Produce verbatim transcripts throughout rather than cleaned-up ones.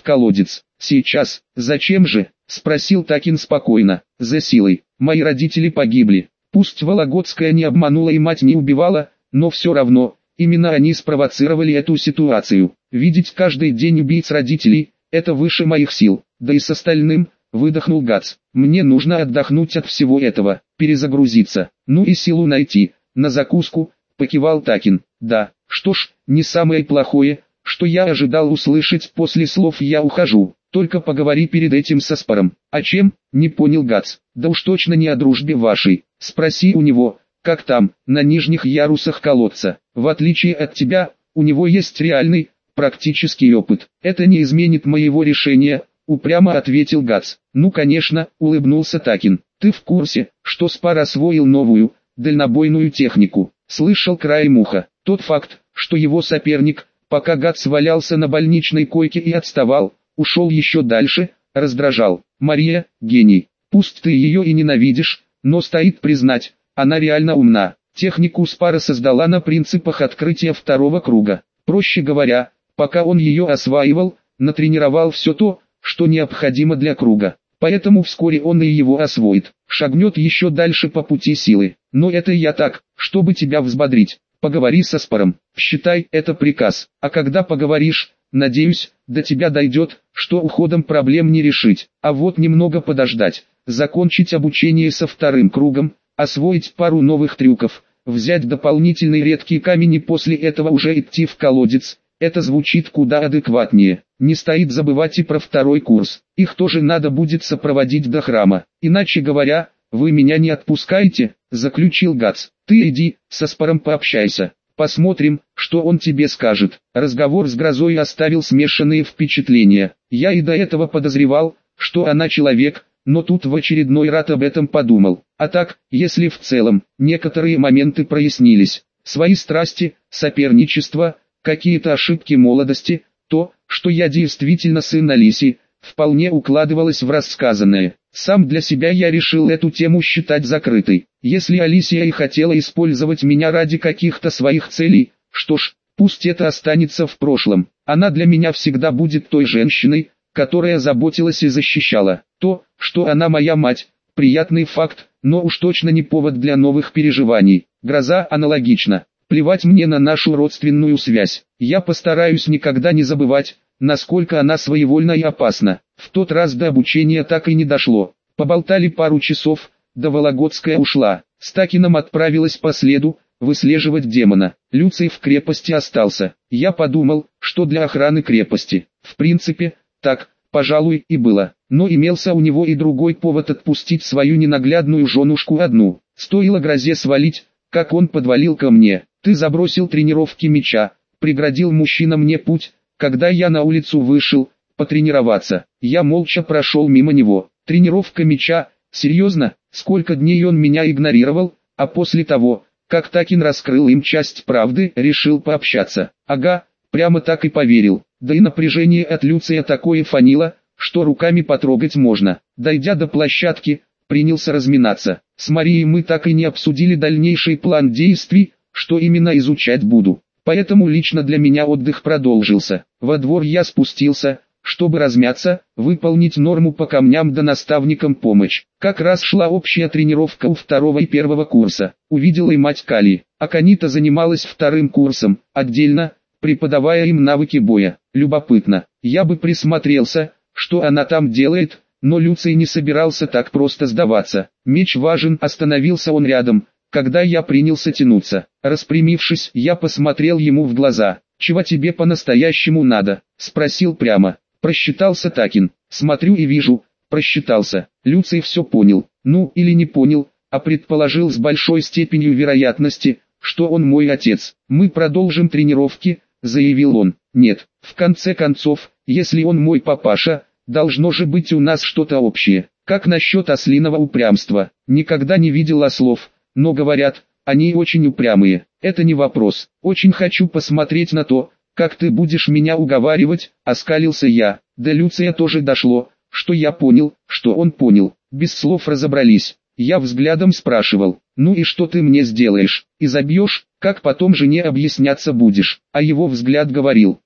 колодец. Сейчас. Зачем же? Спросил Такин спокойно. За силой. Мои родители погибли. Пусть Вологодская не обманула и мать не убивала, но все равно, именно они спровоцировали эту ситуацию. Видеть каждый день убийц родителей, это выше моих сил. Да и с остальным, выдохнул Гац. Мне нужно отдохнуть от всего этого, перезагрузиться, ну и силу найти. На закуску, покивал Такин. Да, что ж, не самое плохое, что я ожидал услышать после слов «я ухожу». Только поговори перед этим со Спаром. О чем? Не понял Гац. Да уж точно не о дружбе вашей. Спроси у него, как там, на нижних ярусах колодца. В отличие от тебя, у него есть реальный, практический опыт. Это не изменит моего решения, упрямо ответил Гац. Ну конечно, улыбнулся Такин. Ты в курсе, что Спар освоил новую, дальнобойную технику? Слышал краем уха. Тот факт, что его соперник, пока Гац валялся на больничной койке и отставал, ушел еще дальше, раздражал. Мария, гений. Пусть ты ее и ненавидишь, но стоит признать, она реально умна. Технику Спара создала на принципах открытия второго круга. Проще говоря, пока он ее осваивал, натренировал все то, что необходимо для круга. Поэтому вскоре он и его освоит, шагнет еще дальше по пути силы. Но это я так, чтобы тебя взбодрить. Поговори со Спаром, считай это приказ. А когда поговоришь, надеюсь, до тебя дойдет, что уходом проблем не решить, а вот немного подождать, закончить обучение со вторым кругом, освоить пару новых трюков, взять дополнительный редкий камень и после этого уже идти в колодец. Это звучит куда адекватнее. Не стоит забывать и про второй курс. Их тоже надо будет сопроводить до храма. Иначе говоря, вы меня не отпускаете, заключил Гац. Ты иди, со Спаром пообщайся. Посмотрим, что он тебе скажет. Разговор с Грозой оставил смешанные впечатления. Я и до этого подозревал, что она человек, но тут в очередной раз об этом подумал. А так, если в целом, некоторые моменты прояснились. Свои страсти, соперничество, какие-то ошибки молодости, то, что я действительно сын Алисии, вполне укладывалось в рассказанное. Сам для себя я решил эту тему считать закрытой. Если Алисия и хотела использовать меня ради каких-то своих целей, что ж, пусть это останется в прошлом. Она для меня всегда будет той женщиной, которая заботилась и защищала. То, что она моя мать, приятный факт, но уж точно не повод для новых переживаний. Гроза аналогично. Плевать мне на нашу родственную связь. Я постараюсь никогда не забывать, насколько она своевольна и опасна. В тот раз до обучения так и не дошло. Поболтали пару часов, да Вологодская ушла. С Такином отправилась по следу, выслеживать демона. Люций в крепости остался. Я подумал, что для охраны крепости. В принципе, так, пожалуй, и было. Но имелся у него и другой повод отпустить свою ненаглядную женушку одну. Стоило Грозе свалить, как он подвалил ко мне. Ты забросил тренировки мяча, преградил мужчина мне путь, когда я на улицу вышел, потренироваться. Я молча прошел мимо него. Тренировка мяча, серьезно, сколько дней он меня игнорировал, а после того, как Такин раскрыл им часть правды, решил пообщаться. Ага, прямо так и поверил. Да и напряжение от Люция такое фанило, что руками потрогать можно. Дойдя до площадки, принялся разминаться. С Марией мы так и не обсудили дальнейший план действий, что именно изучать буду. Поэтому лично для меня отдых продолжился. Во двор я спустился, чтобы размяться, выполнить норму по камням да наставникам помочь. Как раз шла общая тренировка у второго и первого курса. Увидела и мать Кали. Аканита занималась вторым курсом, отдельно, преподавая им навыки боя. Любопытно. Я бы присмотрелся, что она там делает, но Люций не собирался так просто сдаваться. Меч важен, остановился он рядом, когда я принялся тянуться. Распрямившись, я посмотрел ему в глаза. «Чего тебе по-настоящему надо?» — спросил прямо. Просчитался Такин. Смотрю и вижу, просчитался. Люций все понял. Ну, или не понял, а предположил с большой степенью вероятности, что он мой отец. «Мы продолжим тренировки», — заявил он. «Нет, в конце концов, если он мой папаша, должно же быть у нас что-то общее. Как насчет ослиного упрямства? Никогда не видел ослов, но говорят, они очень упрямые. Это не вопрос. Очень хочу посмотреть на то, как ты будешь меня уговаривать», — оскалился я. До Люция тоже дошло, что я понял, что он понял. Без слов разобрались. Я взглядом спрашивал: «Ну и что ты мне сделаешь? Изобьешь, как потом жене объясняться будешь?» А его взгляд говорил: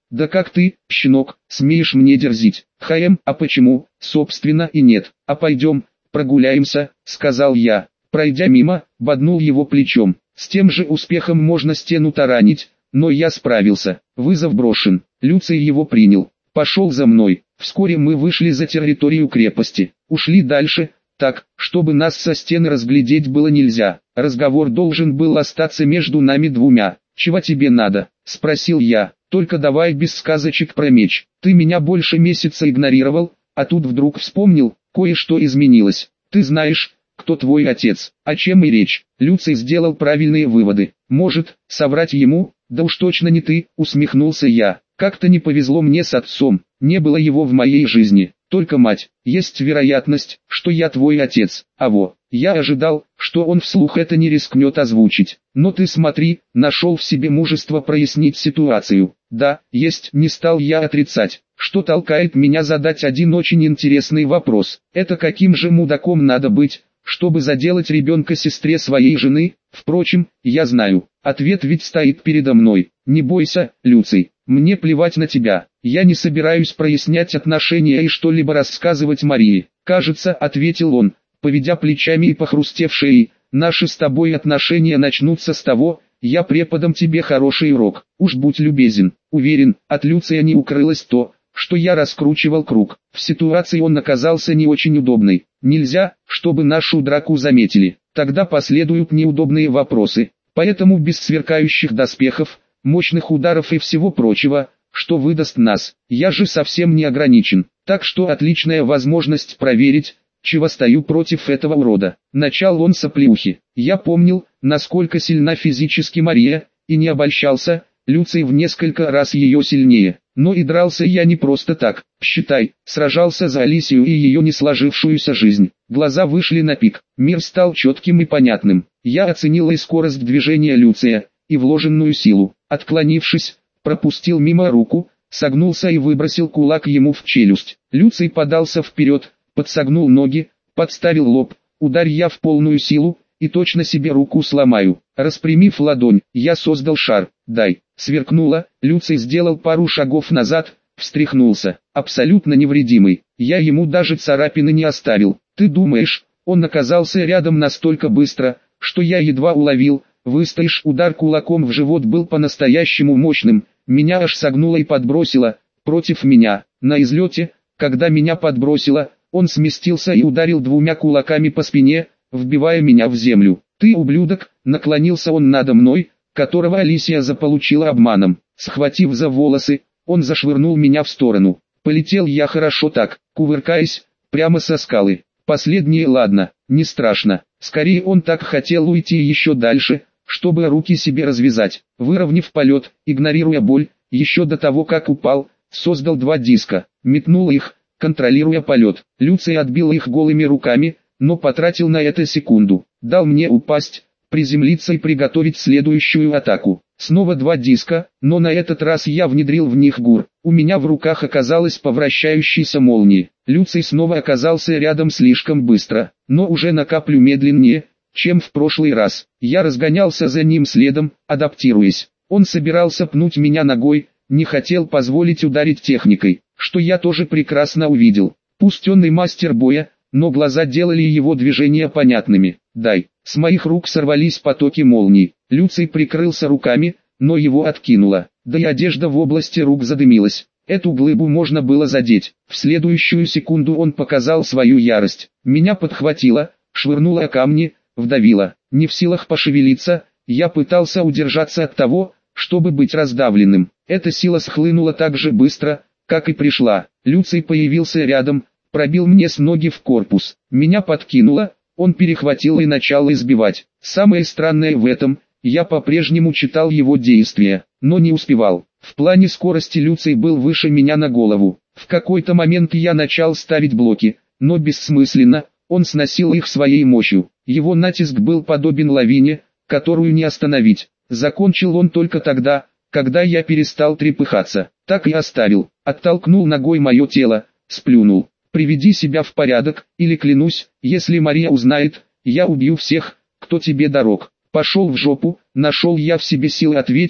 Да как ты, щенок, смеешь мне дерзить? Хаем, а почему, собственно и нет. А пойдем, прогуляемся, сказал я. Пройдя мимо, боднул его плечом. С тем же успехом можно стену таранить, но я справился. Вызов брошен. Люций его принял. Пошел за мной. Вскоре мы вышли за территорию крепости. Ушли дальше, так, чтобы нас со стены разглядеть было нельзя. Разговор должен был остаться между нами двумя. «Чего тебе надо?» – спросил я. «Только давай без сказочек про меч. Ты меня больше месяца игнорировал, а тут вдруг вспомнил, кое-что изменилось. Ты знаешь, кто твой отец, о чем и речь». Люций сделал правильные выводы. «Может, соврать ему? Да уж точно не ты», – усмехнулся я. «Как-то не повезло мне с отцом, не было его в моей жизни, только мать. Есть вероятность, что я твой отец, а во». Я ожидал, что он вслух это не рискнет озвучить. Но ты смотри, нашел в себе мужество прояснить ситуацию. Да, есть, не стал я отрицать, что толкает меня задать один очень интересный вопрос. Это каким же мудаком надо быть, чтобы заделать ребенка сестре своей жены? Впрочем, я знаю, ответ ведь стоит передо мной. Не бойся, Люций, мне плевать на тебя. Я не собираюсь прояснять отношения и что-либо рассказывать Марии. Кажется, ответил он, поведя плечами и похрустев шеей, наши с тобой отношения начнутся с того, я преподам тебе хороший урок. Уж будь любезен. Уверен, от Люция не укрылось то, что я раскручивал круг. В ситуации он оказался не очень удобной. Нельзя, чтобы нашу драку заметили. Тогда последуют неудобные вопросы. Поэтому без сверкающих доспехов, мощных ударов и всего прочего, что выдаст нас, я же совсем не ограничен. Так что отличная возможность проверить, чего стою против этого урода. Начал он с оплеухи. Я помнил, насколько сильна физически Мария, и не обольщался, Люций в несколько раз ее сильнее. Но и дрался я не просто так, считай, сражался за Алисию и ее не сложившуюся жизнь. Глаза вышли на пик, мир стал четким и понятным. Я оценил и скорость движения Люция, и вложенную силу. Отклонившись, пропустил мимо руку, согнулся и выбросил кулак ему в челюсть. Люций подался вперед, подсогнул ноги, подставил лоб, ударь я в полную силу, и точно себе руку сломаю. Распрямив ладонь, я создал шар, дай, сверкнуло, Люций сделал пару шагов назад, встряхнулся, абсолютно невредимый, я ему даже царапины не оставил. Ты думаешь, он оказался рядом настолько быстро, что я едва уловил, выстоишь, удар кулаком в живот был по-настоящему мощным, меня аж согнуло и подбросило, против меня, на излете, когда меня подбросило, он сместился и ударил двумя кулаками по спине, вбивая меня в землю. «Ты ублюдок!» — наклонился он надо мной, которого Алисия заполучила обманом. Схватив за волосы, он зашвырнул меня в сторону. Полетел я хорошо так, кувыркаясь, прямо со скалы. Последнее ладно, не страшно. Скорее он так хотел уйти еще дальше, чтобы руки себе развязать. Выровняв полет, игнорируя боль, еще до того как упал, создал два диска, метнул их, контролируя полет. Люций отбил их голыми руками, но потратил на это секунду. Дал мне упасть, приземлиться и приготовить следующую атаку. Снова два диска, но на этот раз я внедрил в них гур. У меня в руках оказалась по вращающейся молнии. Люций снова оказался рядом слишком быстро, но уже на каплю медленнее, чем в прошлый раз. Я разгонялся за ним следом, адаптируясь. Он собирался пнуть меня ногой, не хотел позволить ударить техникой, что я тоже прекрасно увидел. Пусть он и мастер боя, но глаза делали его движения понятными. «Дай». С моих рук сорвались потоки молний. Люций прикрылся руками, но его откинуло. Да и одежда в области рук задымилась. Эту глыбу можно было задеть. В следующую секунду он показал свою ярость. Меня подхватило, швырнуло о камни, вдавило. Не в силах пошевелиться, я пытался удержаться от того, чтобы быть раздавленным. Эта сила схлынула так же быстро, как и пришла. Люций появился рядом, пробил мне с ноги в корпус. Меня подкинуло, он перехватил и начал избивать. Самое странное в этом, я по-прежнему читал его действия, но не успевал. В плане скорости Люций был выше меня на голову. В какой-то момент я начал ставить блоки, но бессмысленно, он сносил их своей мощью. Его натиск был подобен лавине, которую не остановить. Закончил он только тогда, когда я перестал трепыхаться. Так и оставил, оттолкнул ногой мое тело, сплюнул. «Приведи себя в порядок, или клянусь, если Мария узнает, я убью всех, кто тебе дорог». Пошел в жопу, нашел я в себе силы ответить,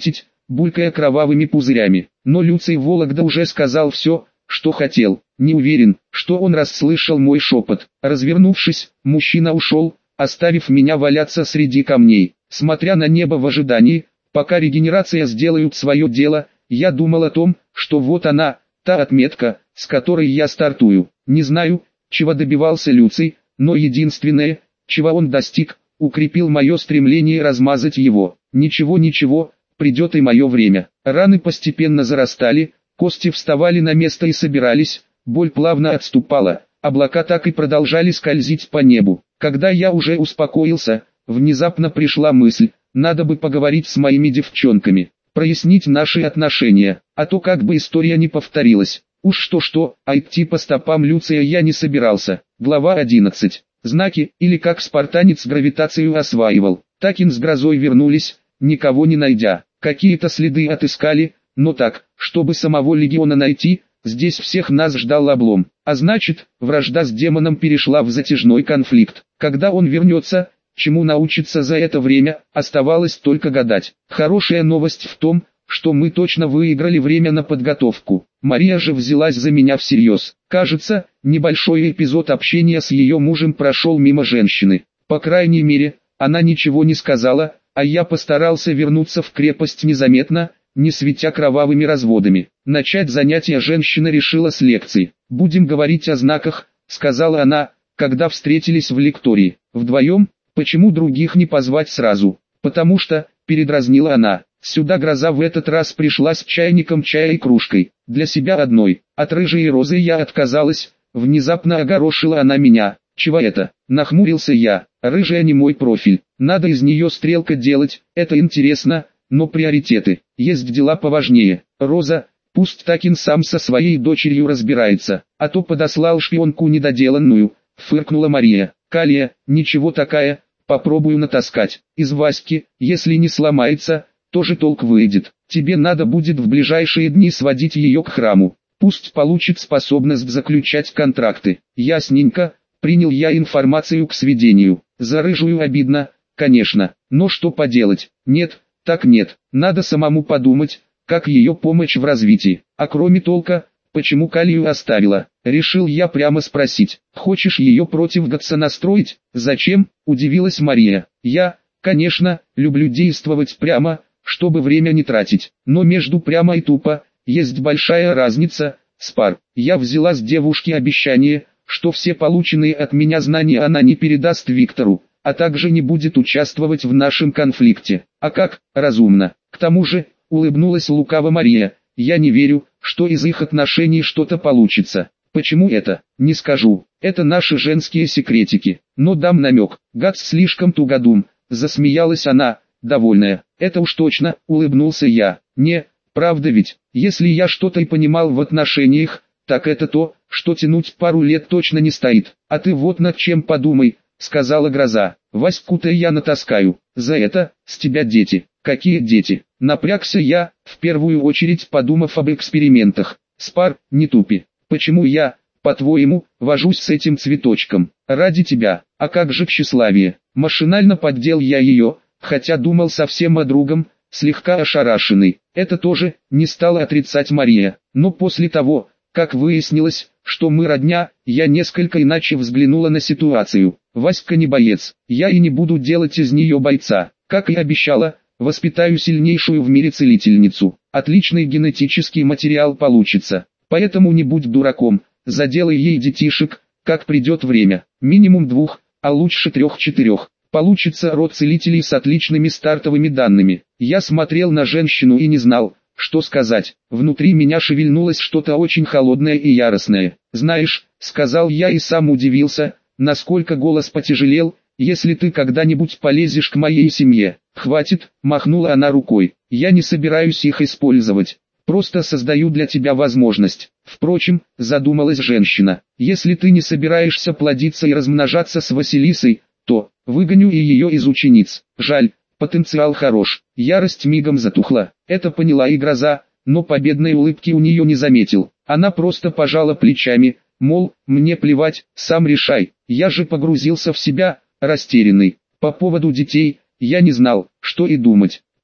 булькая кровавыми пузырями. Но Люций Вологда уже сказал все, что хотел. Не уверен, что он расслышал мой шепот. Развернувшись, мужчина ушел, оставив меня валяться среди камней. Смотря на небо в ожидании, пока регенерация сделают свое дело, я думал о том, что вот она, та отметка, с которой я стартую. Не знаю, чего добивался Люций, но единственное, чего он достиг, укрепил мое стремление размазать его. Ничего-ничего, придет и мое время. Раны постепенно зарастали, кости вставали на место и собирались, боль плавно отступала, облака так и продолжали скользить по небу. Когда я уже успокоился, внезапно пришла мысль, надо бы поговорить с моими девчонками, прояснить наши отношения, а то как бы история не повторилась. Уж что-что, а идти по стопам Люция я не собирался. Глава одиннадцать. Знаки, или как спартанец гравитацию осваивал. Такин с Грозой вернулись, никого не найдя. Какие-то следы отыскали, но так, чтобы самого легиона найти, здесь всех нас ждал облом. А значит, вражда с демоном перешла в затяжной конфликт. Когда он вернется, чему научиться за это время, оставалось только гадать. Хорошая новость в том, что мы точно выиграли время на подготовку. Мария же взялась за меня всерьез. Кажется, небольшой эпизод общения с ее мужем прошел мимо женщины. По крайней мере, она ничего не сказала, а я постарался вернуться в крепость незаметно, не светя кровавыми разводами. Начать занятия женщина решила с лекции. «Будем говорить о знаках», — сказала она, когда встретились в лектории. «Вдвоем? Почему других не позвать сразу?» «Потому что», — передразнила она, — «сюда Гроза в этот раз пришла с чайником чая и кружкой. Для себя одной. От рыжей розы я отказалась», — внезапно огорошила она меня. «Чего это?» — нахмурился я. «Рыжая не мой профиль. Надо из нее стрелка делать, это интересно, но приоритеты. Есть дела поважнее. Роза, пусть Такин сам со своей дочерью разбирается, а то подослал шпионку недоделанную», — фыркнула Мария. «Калия, ничего такая, попробую натаскать. Из Васьки, если не сломается, тоже толк выйдет. Тебе надо будет в ближайшие дни сводить ее к храму. Пусть получит способность заключать контракты». «Ясненько», — принял я информацию к сведению. За рыжую обидно, конечно, но что поделать? Нет, так нет, надо самому подумать, как ее помочь в развитии. А кроме толка, почему Калию оставила? Решил я прямо спросить. «Хочешь ее против Гатса настроить?» «Зачем?» — удивилась Мария. «Я, конечно, люблю действовать прямо, чтобы время не тратить. Но между прямо и тупо, есть большая разница, Спар. Я взяла с девушки обещание, что все полученные от меня знания она не передаст Виктору, а также не будет участвовать в нашем конфликте. А как? Разумно. К тому же, улыбнулась лукаво Мария, я не верю, что из их отношений что-то получится. Почему это? Не скажу. Это наши женские секретики. Но дам намек. Гатс слишком тугодум. Засмеялась она, довольная. Это уж точно, улыбнулся я. Не, правда ведь, если я что-то и понимал в отношениях, так это то, что тянуть пару лет точно не стоит. А ты вот над чем подумай, сказала Гроза. Ваську-то я натаскаю. За это, с тебя дети. Какие дети? Напрягся я, в первую очередь подумав об экспериментах. Спар, не тупи. Почему я, по-твоему, вожусь с этим цветочком? Ради тебя. А как же тщеславие? Машинально поддел я ее, хотя думал совсем о другом, слегка ошарашенный. Это тоже не стала отрицать Мария. Но после того, как выяснилось, что мы родня, я несколько иначе взглянула на ситуацию. Васька не боец, я и не буду делать из нее бойца. Как и обещала, воспитаю сильнейшую в мире целительницу. Отличный генетический материал получится. Поэтому не будь дураком, заделай ей детишек, как придет время. Минимум двух, а лучше трех-четырех. Получится род целителей с отличными стартовыми данными. Я смотрел на женщину и не знал, что сказать. Внутри меня шевельнулось что-то очень холодное и яростное. «Знаешь», — сказал я и сам удивился, насколько голос потяжелел, «если ты когда-нибудь полезешь к моей семье». «Хватит», — махнула она рукой, — «я не собираюсь их использовать. Просто создаю для тебя возможность». Впрочем, задумалась женщина, «если ты не собираешься плодиться и размножаться с Василисой, то выгоню и ее из учениц. Жаль, потенциал хорош». Ярость мигом затухла. Это поняла и Гроза, но победной улыбки у нее не заметил. Она просто пожала плечами, мол, мне плевать, сам решай. Я же погрузился в себя, растерянный. По поводу детей, я не знал, что и думать.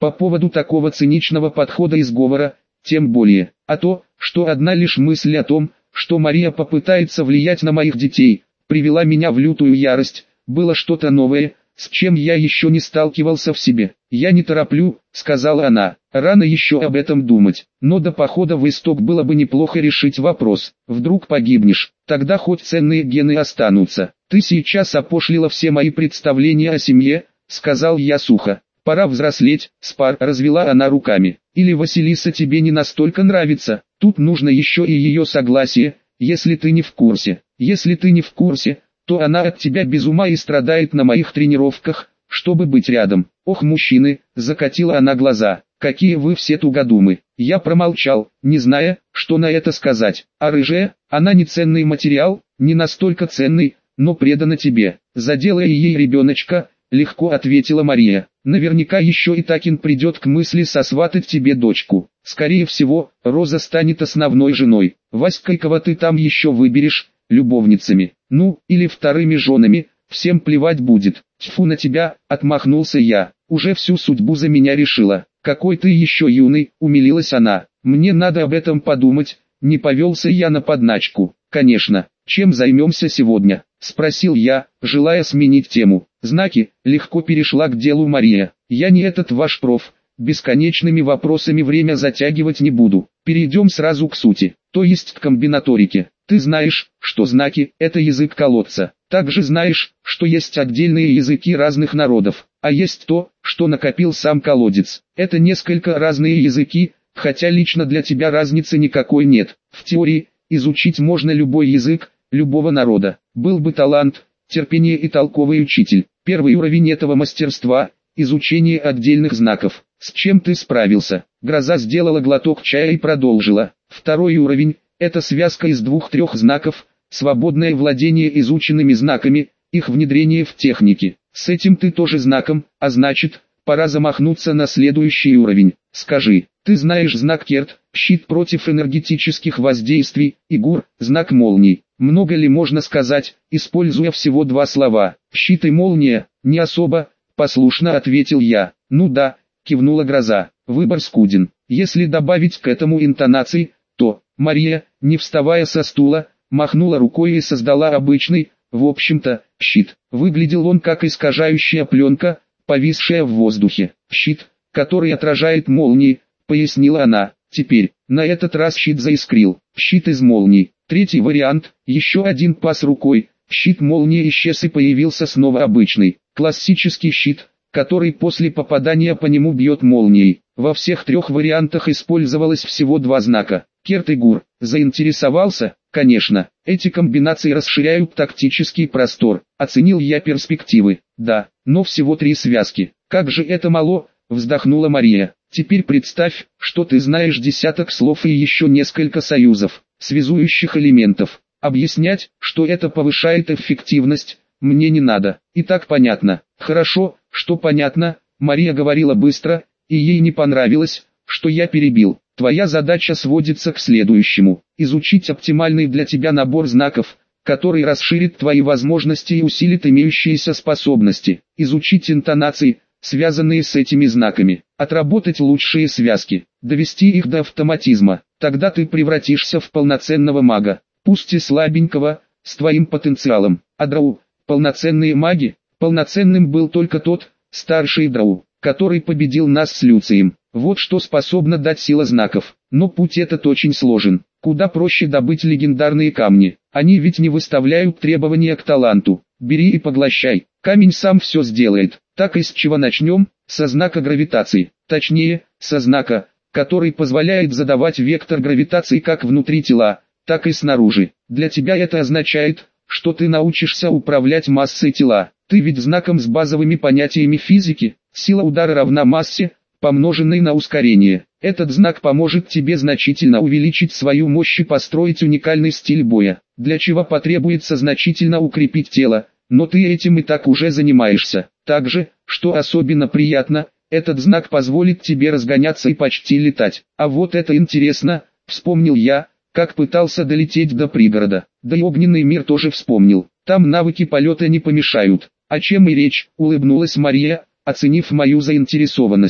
По поводу такого циничного подхода и сговора, тем более. А то, что одна лишь мысль о том, что Мария попытается влиять на моих детей, привела меня в лютую ярость, было что-то новое, с чем я еще не сталкивался в себе. «Я не тороплю», — сказала она, — «рано еще об этом думать, но до похода в Исток было бы неплохо решить вопрос. Вдруг погибнешь, тогда хоть ценные гены останутся. Ты сейчас опошлила все мои представления о семье», — сказал я сухо. «Пора взрослеть», — Спар, развела она руками. «Или Василиса тебе не настолько нравится, тут нужно еще и ее согласие, если ты не в курсе. Если ты не в курсе, то она от тебя без ума и страдает на моих тренировках, чтобы быть рядом». «Ох, мужчины», — закатила она глаза, — «какие вы все тугодумы». Я промолчал, не зная, что на это сказать. «А рыжая, она не ценный материал, не настолько ценный, но предана тебе. Заделай ей ребеночка», — легко ответила Мария. «Наверняка еще и Такин придет к мысли сосватать тебе дочку. Скорее всего, Роза станет основной женой. Васькой кого ты там еще выберешь, любовницами, ну, или вторыми женами, всем плевать будет». «Тьфу на тебя», — отмахнулся я, — «уже всю судьбу за меня решила». «Какой ты еще юный», — умилилась она. «Мне надо об этом подумать», — не повелся я на подначку. «Конечно, чем займемся сегодня?» — спросил я, желая сменить тему. «Знаки», — легко перешла к делу Мария. «Я не этот ваш проф, бесконечными вопросами время затягивать не буду. Перейдем сразу к сути, то есть к комбинаторике. Ты знаешь, что знаки – это язык колодца. Также знаешь, что есть отдельные языки разных народов, а есть то, что накопил сам колодец. Это несколько разные языки, хотя лично для тебя разницы никакой нет. В теории, изучить можно любой язык, любого народа. Был бы талант, терпение и толковый учитель. Первый уровень этого мастерства – изучение отдельных знаков. С чем ты справился?» Гроза сделала глоток чая и продолжила. «Второй уровень – это связка из двух-трех знаков, свободное владение изученными знаками, их внедрение в техники. С этим ты тоже знаком, а значит, пора замахнуться на следующий уровень. Скажи, ты знаешь знак Керт, щит против энергетических воздействий, и Гур, знак молний? Много ли можно сказать, используя всего два слова? Щит и молния, не особо, послушно ответил я. Ну да, кивнула Гроза, выбор скуден. Если добавить к этому интонации, то... Мария, не вставая со стула, махнула рукой и создала обычный, в общем-то, щит. Выглядел он как искажающая пленка, повисшая в воздухе. «Щит, который отражает молнии», — пояснила она. «Теперь, на этот раз щит заискрил. Щит из молний». Третий вариант, еще один пас рукой, щит молнии исчез и появился снова обычный, классический щит, который после попадания по нему бьет молнией. Во всех трех вариантах использовалось всего два знака. Керт и Гур. Заинтересовался? Конечно, эти комбинации расширяют тактический простор. Оценил я перспективы. Да, но всего три связки. Как же это мало, вздохнула Мария. Теперь представь, что ты знаешь десяток слов и еще несколько союзов, связующих элементов. Объяснять, что это повышает эффективность, мне не надо. И так понятно. Хорошо, что понятно. Мария говорила быстро, и ей не понравилось, что я перебил. Твоя задача сводится к следующему: изучить оптимальный для тебя набор знаков, который расширит твои возможности и усилит имеющиеся способности. Изучить интонации, связанные с этими знаками. Отработать лучшие связки, довести их до автоматизма. Тогда ты превратишься в полноценного мага, пусть и слабенького, с твоим потенциалом. А Драу, полноценные маги, полноценным был только тот, старший Драу, который победил нас с Люцием. Вот что способна дать сила знаков. Но путь этот очень сложен. Куда проще добыть легендарные камни. Они ведь не выставляют требования к таланту. Бери и поглощай. Камень сам все сделает. Так и с чего начнем? Со знака гравитации. Точнее, со знака, который позволяет задавать вектор гравитации как внутри тела, так и снаружи. Для тебя это означает, что ты научишься управлять массой тела. Ты ведь знаком с базовыми понятиями физики. Сила удара равна массе, помноженный на ускорение. Этот знак поможет тебе значительно увеличить свою мощь и построить уникальный стиль боя, для чего потребуется значительно укрепить тело, но ты этим и так уже занимаешься. Также, что особенно приятно, этот знак позволит тебе разгоняться и почти летать. А вот это интересно, вспомнил я, как пытался долететь до пригорода. Да и огненный мир тоже вспомнил. Там навыки полета не помешают. О чем и речь, улыбнулась Мария, оценив мою заинтересованность.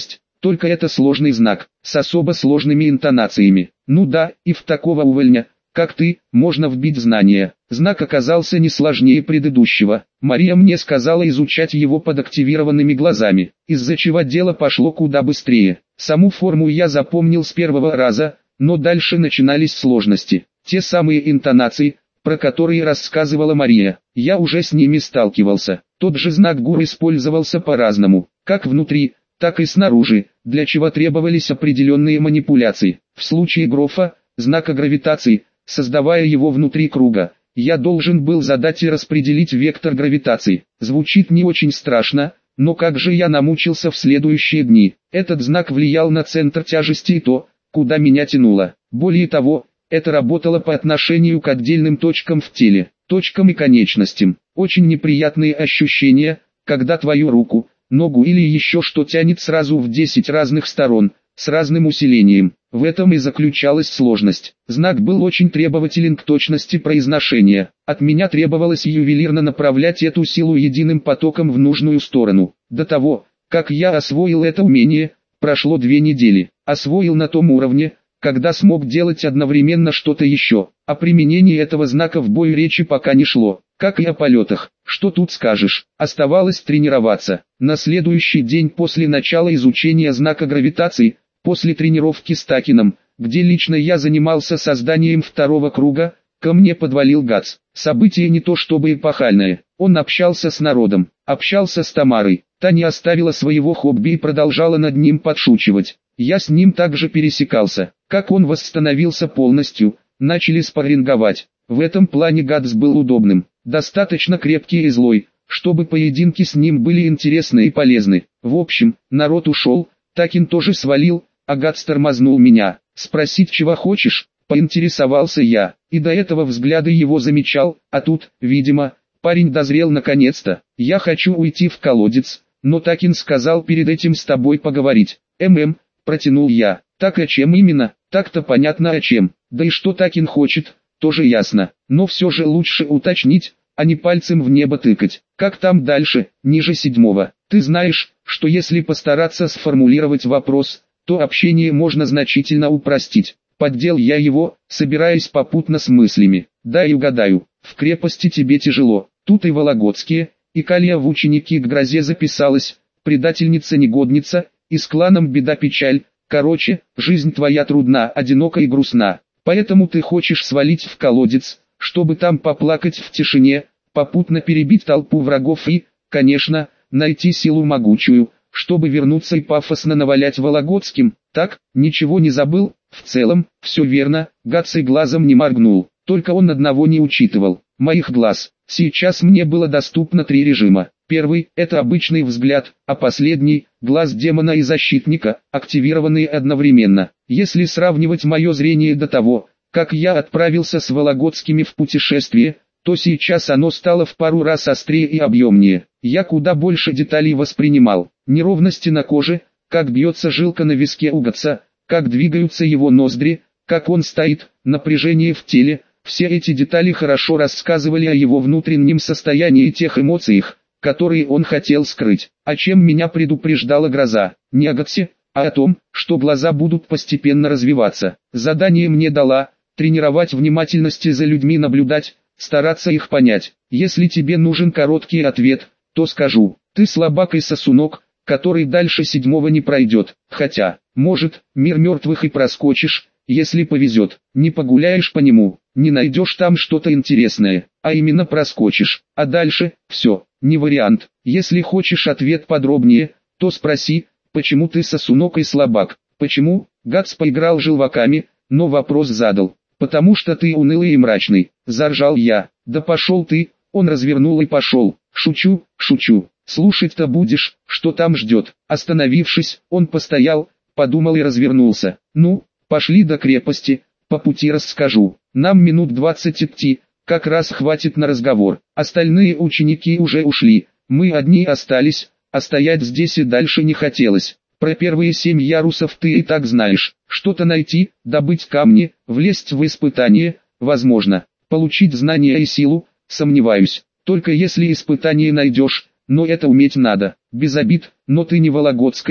только это сложный знак, с особо сложными интонациями. Ну да, и в такого увольня, как ты, можно вбить знания. Знак оказался не сложнее предыдущего. Мария мне сказала изучать его под активированными глазами, из-за чего дело пошло куда быстрее. Саму форму я запомнил с первого раза, но дальше начинались сложности. Те самые интонации, про которые рассказывала Мария, я уже с ними сталкивался. Тот же знак ГУР использовался по-разному, как внутри, так и снаружи, для чего требовались определенные манипуляции. В случае Грофа, знака гравитации, создавая его внутри круга, я должен был задать и распределить вектор гравитации. Звучит не очень страшно, но как же я намучился в следующие дни. Этот знак влиял на центр тяжести и то, куда меня тянуло. Более того, это работало по отношению к отдельным точкам в теле, точкам и конечностям. Очень неприятные ощущения, когда твою руку, ногу или еще что тянет сразу в десять разных сторон, с разным усилением. В этом и заключалась сложность. Знак был очень требователен к точности произношения. От меня требовалось ювелирно направлять эту силу единым потоком в нужную сторону. До того, как я освоил это умение, прошло две недели. Освоил на том уровне, когда смог делать одновременно что-то еще. О применении этого знака в бою речи пока не шло. Как и о полетах. Что тут скажешь? Оставалось тренироваться. На следующий день после начала изучения знака гравитации, после тренировки с Такином, где лично я занимался созданием второго круга, ко мне подвалил Гац. Событие не то чтобы эпохальное. Он общался с народом, общался с Тамарой. Та не оставила своего хобби и продолжала над ним подшучивать. Я с ним также пересекался. Как он восстановился полностью, начали спарринговать. В этом плане Гац был удобным, достаточно крепкий и злой, чтобы поединки с ним были интересны и полезны. В общем, народ ушел, Такин тоже свалил, а Гац тормознул меня. Спросить чего хочешь, поинтересовался я, и до этого взгляды его замечал, а тут, видимо, парень дозрел наконец-то. Я хочу уйти в колодец, но Такин сказал перед этим с тобой поговорить. ММ, протянул я. Так о чем именно? Так-то понятно о чем. Да и что Такин хочет, тоже ясно. Но все же лучше уточнить, а не пальцем в небо тыкать. Как там дальше, ниже седьмого? Ты знаешь, что если постараться сформулировать вопрос, то общение можно значительно упростить. Поддел я его, собираясь попутно с мыслями. Да и угадаю, в крепости тебе тяжело. Тут и Вологодские, и Калия в ученики к грозе записалась, предательница-негодница, и с кланом беда-печаль. Короче, жизнь твоя трудна, одинока и грустна. Поэтому ты хочешь свалить в колодец, чтобы там поплакать в тишине, попутно перебить толпу врагов и, конечно, найти силу могучую, чтобы вернуться и пафосно навалять Вологодским. Так, ничего не забыл? В целом, все верно. Гац и глазом не моргнул, только он одного не учитывал. Моих глаз. Сейчас мне было доступно три режима. Первый – это обычный взгляд, а последний – глаз демона и защитника, активированные одновременно. Если сравнивать мое зрение до того, как я отправился с Вологодскими в путешествие, то сейчас оно стало в пару раз острее и объемнее. Я куда больше деталей воспринимал. Неровности на коже, как бьется жилка на виске у Гаца, как двигаются его ноздри, как он стоит, напряжение в теле. Все эти детали хорошо рассказывали о его внутреннем состоянии и тех эмоциях, которые он хотел скрыть. О чем меня предупреждала гроза? Не о Гатсе, а о том, что глаза будут постепенно развиваться. Задание мне дала – тренировать внимательности за людьми, наблюдать, стараться их понять. Если тебе нужен короткий ответ, то скажу, ты слабак и сосунок, который дальше седьмого не пройдет. Хотя, может, мир мертвых и проскочишь, если повезет. Не погуляешь по нему, не найдешь там что-то интересное, а именно проскочишь. А дальше, все, не вариант. Если хочешь ответ подробнее, то спроси, почему ты сосунок и слабак. Почему? Гац поиграл желваками, но вопрос задал. Потому что ты унылый и мрачный, заржал я. Да пошел ты, он развернул и пошел. Шучу, шучу. Слушать-то будешь, что там ждет. Остановившись, он постоял, подумал и развернулся. Ну, пошли до крепости, по пути расскажу. Нам минут двадцать идти, как раз хватит на разговор. Остальные ученики уже ушли, мы одни остались, а стоять здесь и дальше не хотелось. Про первые семь ярусов ты и так знаешь. Что-то найти, добыть камни, влезть в испытание, возможно. Получить знания и силу, сомневаюсь. Только если испытание найдешь, но это уметь надо. Без обид, но ты не Вологодская,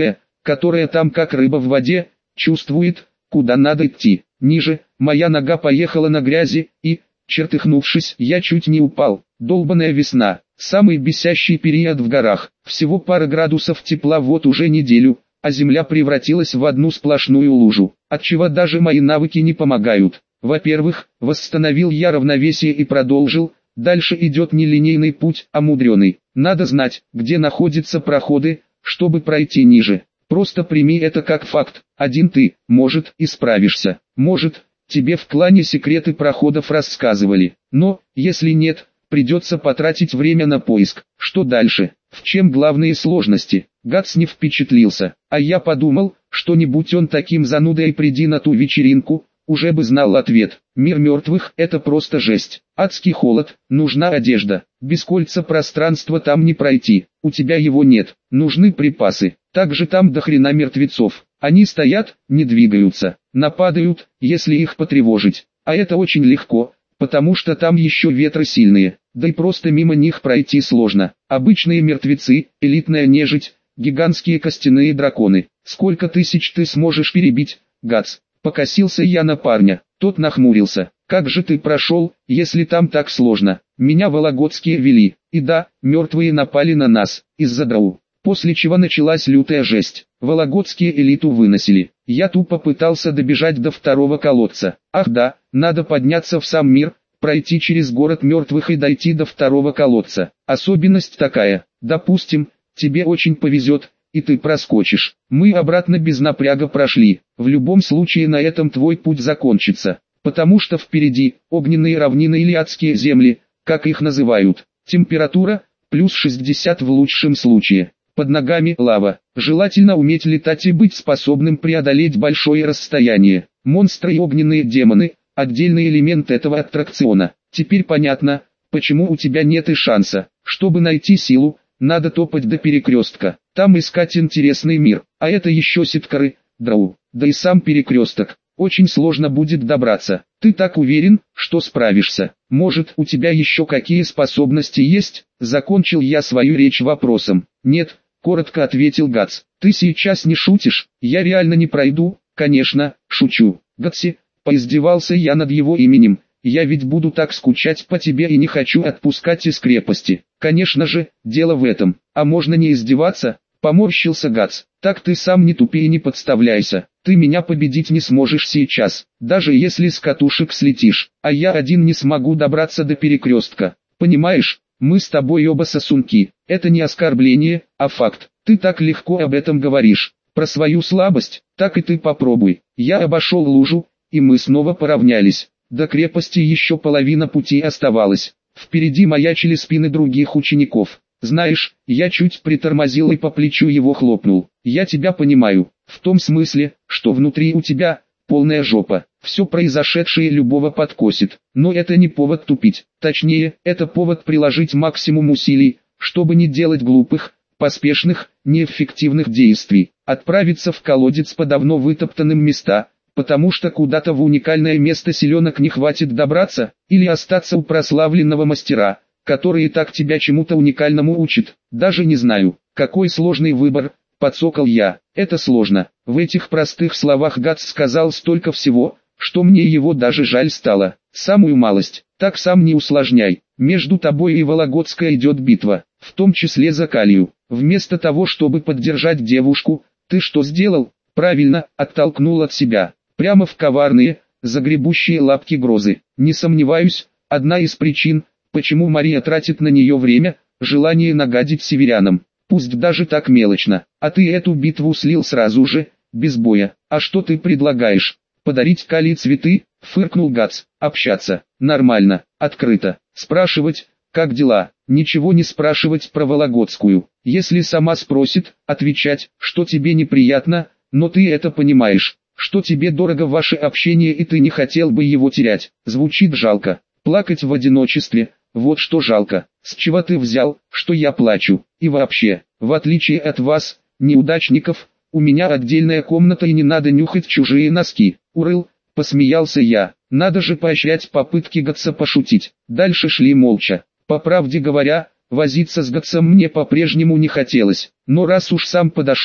которая там как рыба в воде, чувствует, куда надо идти. Ниже, моя нога поехала на грязи, и, чертыхнувшись, я чуть не упал. Долбаная весна, самый бесящий период в горах, всего пара градусов тепла вот уже неделю, а земля превратилась в одну сплошную лужу, отчего даже мои навыки не помогают. Во-первых, восстановил я равновесие и продолжил, дальше идет не линейный путь, а мудреный. Надо знать, где находятся проходы, чтобы пройти ниже. Просто прими это как факт. Один ты, может, и справишься. Может, тебе в клане секреты проходов рассказывали. Но, если нет, придется потратить время на поиск. Что дальше? В чем главные сложности? Гац не впечатлился. А я подумал, что не будь он таким занудой и приди на ту вечеринку, уже бы знал ответ. Мир мертвых – это просто жесть. Адский холод, нужна одежда. Без кольца пространства там не пройти. У тебя его нет. Нужны припасы. Также там до хрена мертвецов. Они стоят, не двигаются. Нападают, если их потревожить. А это очень легко, потому что там еще ветры сильные. Да и просто мимо них пройти сложно. Обычные мертвецы, элитная нежить, гигантские костяные драконы. Сколько тысяч ты сможешь перебить, Гац? Покосился я на парня. Тот нахмурился. Как же ты прошел, если там так сложно? Меня вологодские вели. И да, мертвые напали на нас, из-за драу. После чего началась лютая жесть. Вологодские элиту выносили. Я тупо пытался добежать до второго колодца. Ах да, надо подняться в сам мир, пройти через город мертвых и дойти до второго колодца. Особенность такая. Допустим, тебе очень повезет, и ты проскочишь. Мы обратно без напряга прошли. В любом случае на этом твой путь закончится. Потому что впереди огненные равнины или адские земли, как их называют. Температура плюс шестьдесят в лучшем случае. Под ногами лава. Желательно уметь летать и быть способным преодолеть большое расстояние. Монстры и огненные демоны – отдельный элемент этого аттракциона. Теперь понятно, почему у тебя нет и шанса. Чтобы найти силу, надо топать до перекрестка. Там искать интересный мир. А это еще сеткары, драу. Да и сам перекресток. Очень сложно будет добраться. Ты так уверен, что справишься? Может, у тебя еще какие способности есть? Закончил я свою речь вопросом. Нет, коротко ответил Гац. Ты сейчас не шутишь? Я реально не пройду? Конечно, шучу. Гатси, поиздевался я над его именем. Я ведь буду так скучать по тебе и не хочу отпускать из крепости. Конечно же, дело в этом. А можно не издеваться? Поморщился Гац. Так ты сам не тупи и не подставляйся. Ты меня победить не сможешь сейчас, даже если с катушек слетишь. А я один не смогу добраться до перекрестка. Понимаешь, мы с тобой оба сосунки. Это не оскорбление, а факт. Ты так легко об этом говоришь. Про свою слабость, так и ты попробуй. Я обошел лужу, и мы снова поравнялись. До крепости еще половина пути оставалась. Впереди маячили спины других учеников. Знаешь, я чуть притормозил и по плечу его хлопнул. Я тебя понимаю, в том смысле, что внутри у тебя полная жопа. Все произошедшее любого подкосит. Но это не повод тупить. Точнее, это повод приложить максимум усилий, чтобы не делать глупых, поспешных, неэффективных действий. Отправиться в колодец по давно вытоптанным местам, потому что куда-то в уникальное место силенок не хватит добраться, или остаться у прославленного мастера, который и так тебя чему-то уникальному учит. Даже не знаю, какой сложный выбор, подсокал я. Это сложно. В этих простых словах Гац сказал столько всего, что мне его даже жаль стало. Самую малость, так сам не усложняй. Между тобой и Вологодской идет битва, в том числе за Калию. Вместо того, чтобы поддержать девушку, ты что сделал? Правильно, оттолкнул от себя. Прямо в коварные, загребущие лапки грозы. Не сомневаюсь, одна из причин, почему Мария тратит на нее время, желание нагадить северянам. Пусть даже так мелочно. А ты эту битву слил сразу же, без боя. А что ты предлагаешь? Подарить Калии цветы? Фыркнул Гац. Общаться. Нормально. Открыто. Спрашивать, как дела? Ничего не спрашивать про Вологодскую. Если сама спросит, отвечать, что тебе неприятно, но ты это понимаешь. Что тебе дорого ваше общение и ты не хотел бы его терять. Звучит жалко. Плакать в одиночестве, вот что жалко. С чего ты взял, что я плачу? И вообще, в отличие от вас, неудачников, у меня отдельная комната и не надо нюхать чужие носки. Урыл, посмеялся я. Надо же поощрять попытки Гатса пошутить. Дальше шли молча. По правде говоря, возиться с Гатсом мне по-прежнему не хотелось. Но раз уж сам подошел,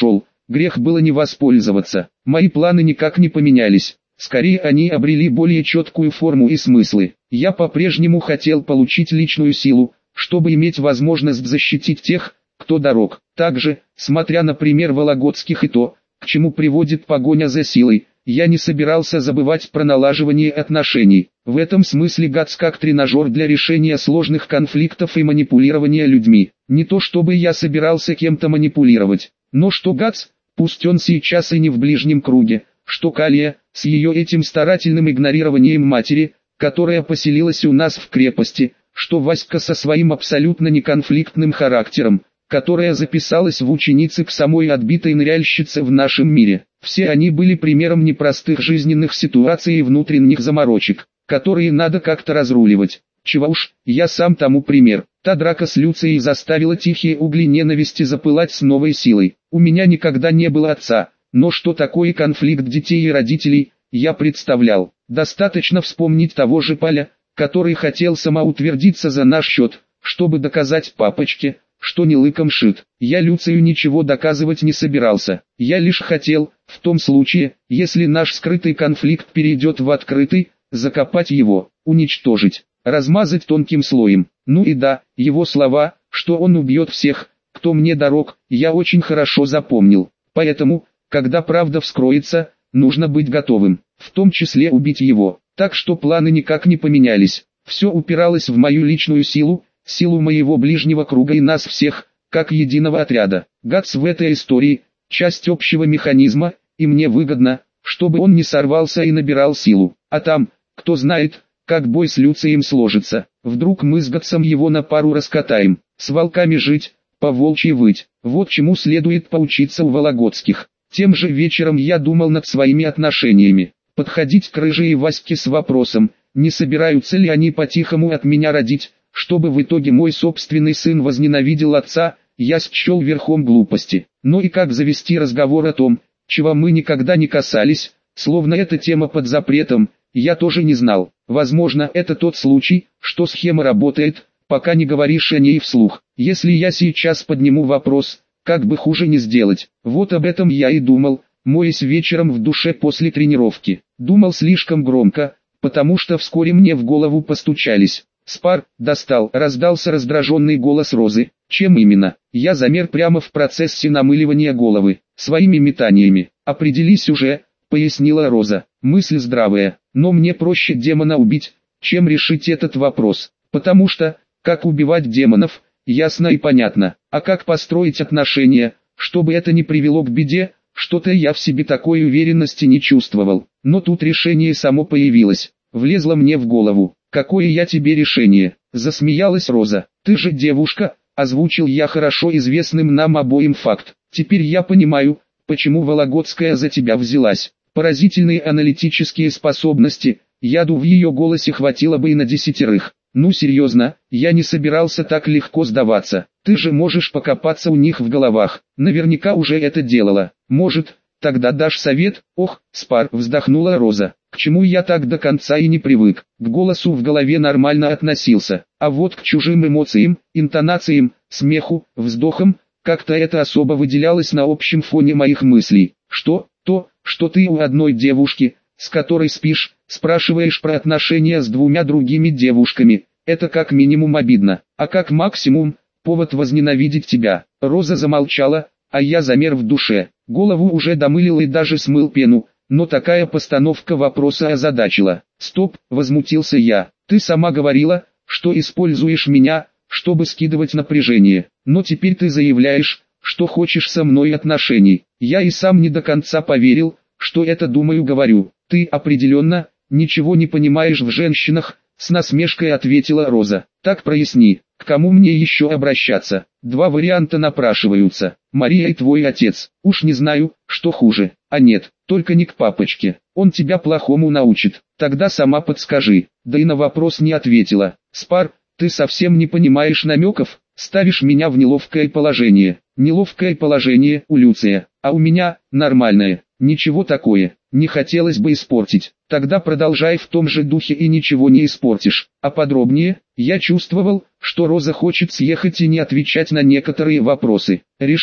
Грех было не воспользоваться. Мои планы никак не поменялись. Скорее они обрели более четкую форму и смыслы. Я по-прежнему хотел получить личную силу, чтобы иметь возможность защитить тех, кто дорог. Также, смотря на пример Вологодских и то, к чему приводит погоня за силой, я не собирался забывать про налаживание отношений. В этом смысле ГАЦ как тренажер для решения сложных конфликтов и манипулирования людьми. Не то чтобы я собирался кем-то манипулировать, но что ГАЦ, пусть он сейчас и не в ближнем круге, что Калия, с ее этим старательным игнорированием матери, которая поселилась у нас в крепости, что Васька со своим абсолютно неконфликтным характером, которая записалась в ученицы к самой отбитой ныряльщице в нашем мире. Все они были примером непростых жизненных ситуаций и внутренних заморочек, которые надо как-то разруливать. Чего уж, я сам тому пример. Та драка с Люцией заставила тихие угли ненависти запылать с новой силой. У меня никогда не было отца, но что такое конфликт детей и родителей, я представлял. Достаточно вспомнить того же Паля, который хотел самоутвердиться за наш счет, чтобы доказать папочке, что не лыком шит. Я Люцию ничего доказывать не собирался. Я лишь хотел, в том случае, если наш скрытый конфликт перейдет в открытый, закопать его, уничтожить, размазать тонким слоем. Ну и да, его слова, что он убьет всех, кто мне дорог, я очень хорошо запомнил. Поэтому, когда правда вскроется, нужно быть готовым, в том числе убить его. Так что планы никак не поменялись. Все упиралось в мою личную силу, силу моего ближнего круга и нас всех, как единого отряда. ГАЦ в этой истории – часть общего механизма, и мне выгодно, чтобы он не сорвался и набирал силу. А там, кто знает, как бой с Люцием сложится. Вдруг мы с ГАЦом его на пару раскатаем. С волками жить, по волчьи выть. Вот чему следует поучиться у Вологодских. Тем же вечером я думал над своими отношениями. Подходить к Рыже и Ваське с вопросом, не собираются ли они по-тихому от меня родить, чтобы в итоге мой собственный сын возненавидел отца, я счел верхом глупости. Но и как завести разговор о том, чего мы никогда не касались, словно эта тема под запретом, я тоже не знал. Возможно, это тот случай, что схема работает, пока не говоришь о ней вслух. Если я сейчас подниму вопрос, как бы хуже не сделать, вот об этом я и думал, моясь вечером в душе после тренировки. Думал слишком громко, потому что вскоре мне в голову постучались. «Спар, достал!» — раздался раздраженный голос Розы. «Чем именно?» Я замер прямо в процессе намыливания головы, своими метаниями. «Определись уже», — пояснила Роза. «Мысль здравая, но мне проще демона убить, чем решить этот вопрос. Потому что, как убивать демонов, ясно и понятно. А как построить отношения, чтобы это не привело к беде, что-то я в себе такой уверенности не чувствовал. Но тут решение само появилось, влезло мне в голову. «Какое я тебе решение?» — засмеялась Роза. «Ты же девушка», — озвучил я хорошо известным нам обоим факт. «Теперь я понимаю, почему Вологодская за тебя взялась. Поразительные аналитические способности, яду в ее голосе хватило бы и на десятерых. Ну серьезно, я не собирался так легко сдаваться. Ты же можешь покопаться у них в головах, наверняка уже это делала. Может, тогда дашь совет?» «Ох, Спар», — вздохнула Роза. «К чему я так до конца и не привык, к голосу в голове нормально относился, а вот к чужим эмоциям, интонациям, смеху, вздохам, как-то это особо выделялось на общем фоне моих мыслей. Что, то, что ты у одной девушки, с которой спишь, спрашиваешь про отношения с двумя другими девушками, это как минимум обидно, а как максимум, повод возненавидеть тебя». Роза замолчала, а я замер в душе, голову уже домылил и даже смыл пену. Но такая постановка вопроса озадачила. «Стоп», — возмутился я, — «ты сама говорила, что используешь меня, чтобы скидывать напряжение, но теперь ты заявляешь, что хочешь со мной отношений. Я и сам не до конца поверил, что это думаю говорю. Ты определенно ничего не понимаешь в женщинах», — с насмешкой ответила Роза. «Так проясни, к кому мне еще обращаться? Два варианта напрашиваются. Мария и твой отец. Уж не знаю, что хуже. А нет, только не к папочке. Он тебя плохому научит. Тогда сама подскажи». Да и на вопрос не ответила. «Спар, ты совсем не понимаешь намеков, ставишь меня в неловкое положение». «Неловкое положение у Люция, а у меня нормальное. Ничего такое, не хотелось бы испортить». «Тогда продолжай в том же духе и ничего не испортишь. А подробнее?» Я чувствовал, что Роза хочет съехать и не отвечать на некоторые вопросы. Решив,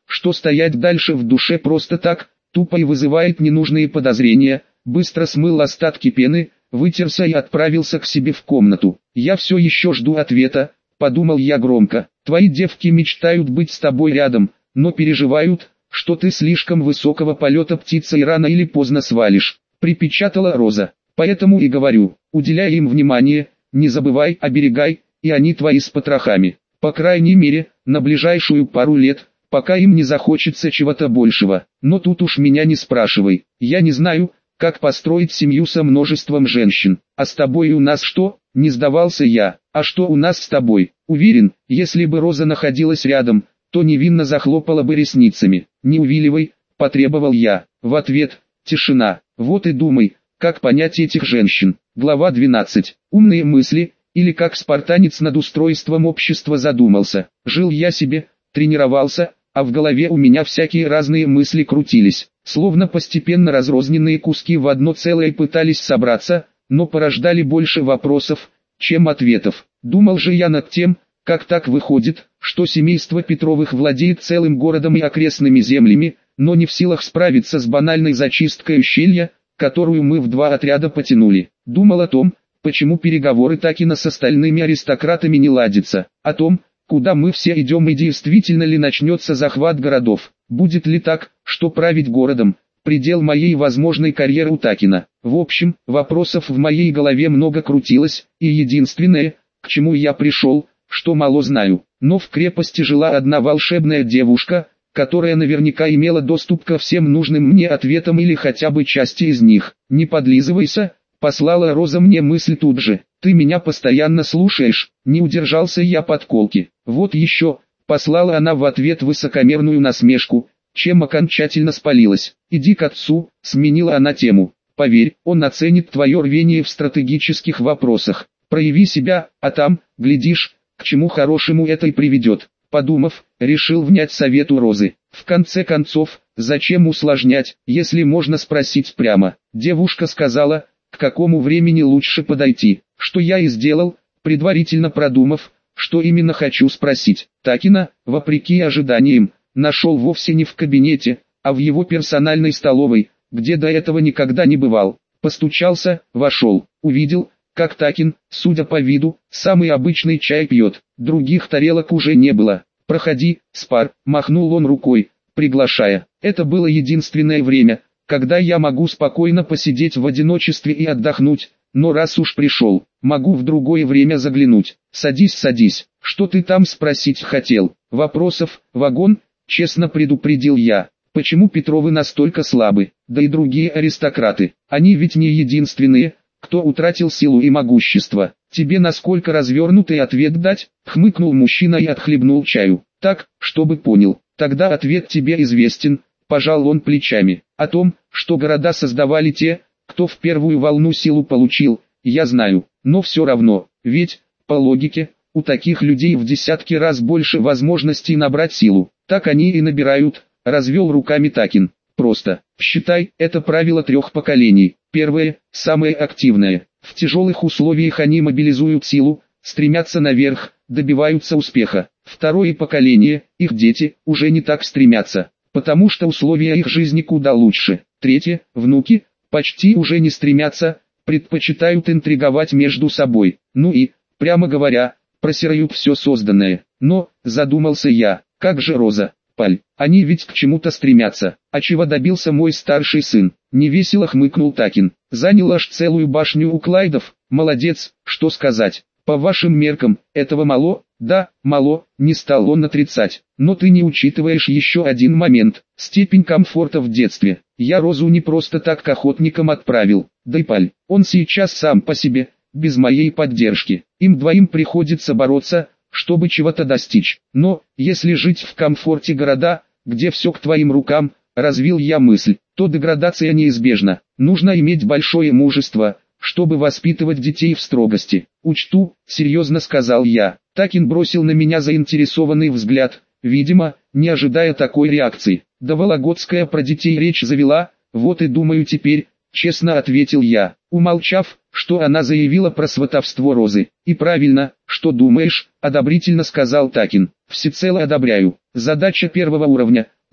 что стоять дальше в душе просто так, тупо и вызывает ненужные подозрения, быстро смыл остатки пены, вытерся и отправился к себе в комнату. «Я все еще жду ответа», — подумал я громко. «Твои девки мечтают быть с тобой рядом, но переживают, что ты слишком высокого полета птица и рано или поздно свалишь», — припечатала Роза. «Поэтому и говорю, уделяй им внимание, не забывай, оберегай, и они твои с потрохами. По крайней мере, на ближайшую пару лет, пока им не захочется чего-то большего. Но тут уж меня не спрашивай, я не знаю, как построить семью со множеством женщин. А с тобой у нас что?» — не сдавался я. «А что у нас с тобой?» Уверен, если бы Роза находилась рядом, то невинно захлопала бы ресницами. «Не увиливай», — потребовал я. В ответ — тишина. Вот и думай, как понять этих женщин. Глава двенадцать. Умные мысли, или как спартанец над устройством общества задумался. Жил я себе, тренировался, а в голове у меня всякие разные мысли крутились, словно постепенно разрозненные куски в одно целое пытались собраться, но порождали больше вопросов, чем ответов. Думал же я над тем, как так выходит, что семейство Петровых владеет целым городом и окрестными землями, но не в силах справиться с банальной зачисткой ущелья, которую мы в два отряда потянули. Думал о том, почему переговоры Такина с остальными аристократами не ладятся, о том, куда мы все идем и действительно ли начнется захват городов. Будет ли так, что править городом – предел моей возможной карьеры у Такина. В общем, вопросов в моей голове много крутилось, и единственное, к чему я пришел, что мало знаю. Но в крепости жила одна волшебная девушка, которая наверняка имела доступ ко всем нужным мне ответам или хотя бы части из них. «Не подлизывайся», — послала Роза мне мысль тут же. «Ты меня постоянно слушаешь», — не удержался я подколки. «Вот еще», — послала она в ответ высокомерную насмешку, чем окончательно спалилась. «Иди к отцу», — сменила она тему. «Поверь, он оценит твое рвение в стратегических вопросах. Прояви себя, а там, глядишь, к чему хорошему это и приведет». Подумав, решил внять совету Розы. В конце концов, зачем усложнять, если можно спросить прямо. Девушка сказала, к какому времени лучше подойти, что я и сделал, предварительно продумав, что именно хочу спросить. Такина, вопреки ожиданиям, нашел вовсе не в кабинете, а в его персональной столовой, где до этого никогда не бывал. Постучался, вошел, увидел, как Такин, судя по виду, самый обычный чай пьет, других тарелок уже не было. «Проходи, Спар», — махнул он рукой, приглашая. Это было единственное время, когда я могу спокойно посидеть в одиночестве и отдохнуть, но раз уж пришел, могу в другое время заглянуть. «Садись, садись, что ты там спросить хотел?» «Вопросов, вагон», — честно предупредил я. «Почему Петровы настолько слабы, да и другие аристократы, они ведь не единственные, кто утратил силу и могущество. Тебе насколько развернутый ответ дать?» — хмыкнул мужчина и отхлебнул чаю. «Так, чтобы понял, тогда ответ тебе известен», — пожал он плечами. «О том, что города создавали те, кто в первую волну силу получил, я знаю, но все равно, ведь, по логике, у таких людей в десятки раз больше возможностей набрать силу. Так они и набирают», — развел руками Такин. «Просто, считай, это правило трех поколений. Первое, самое активное. В тяжелых условиях они мобилизуют силу, стремятся наверх, добиваются успеха. Второе поколение, их дети, уже не так стремятся, потому что условия их жизни куда лучше. Третье, внуки, почти уже не стремятся, предпочитают интриговать между собой. Ну и, прямо говоря, просирают все созданное. Но, задумался я, как же Роза? Паль, они ведь к чему-то стремятся, а чего добился мой старший сын?» Невесело хмыкнул Такин. «Занял аж целую башню у Клайдов, молодец, что сказать. По вашим меркам, этого мало?» «Да, мало», не стал он отрицать. «Но ты не учитываешь еще один момент, степень комфорта в детстве. Я Розу не просто так к охотникам отправил, да и Паль, он сейчас сам по себе, без моей поддержки. Им двоим приходится бороться, чтобы чего-то достичь. Но, если жить в комфорте города, где все к твоим рукам, развил я мысль, то деградация неизбежна. Нужно иметь большое мужество, чтобы воспитывать детей в строгости. Учту, серьезно сказал я. Такин бросил на меня заинтересованный взгляд, видимо, не ожидая такой реакции. Да Вологодская про детей речь завела, вот и думаю теперь, честно ответил я, умолчав, что она заявила про сватовство Розы. «И правильно, что думаешь», одобрительно сказал Такин. «Всецело одобряю. Задача первого уровня,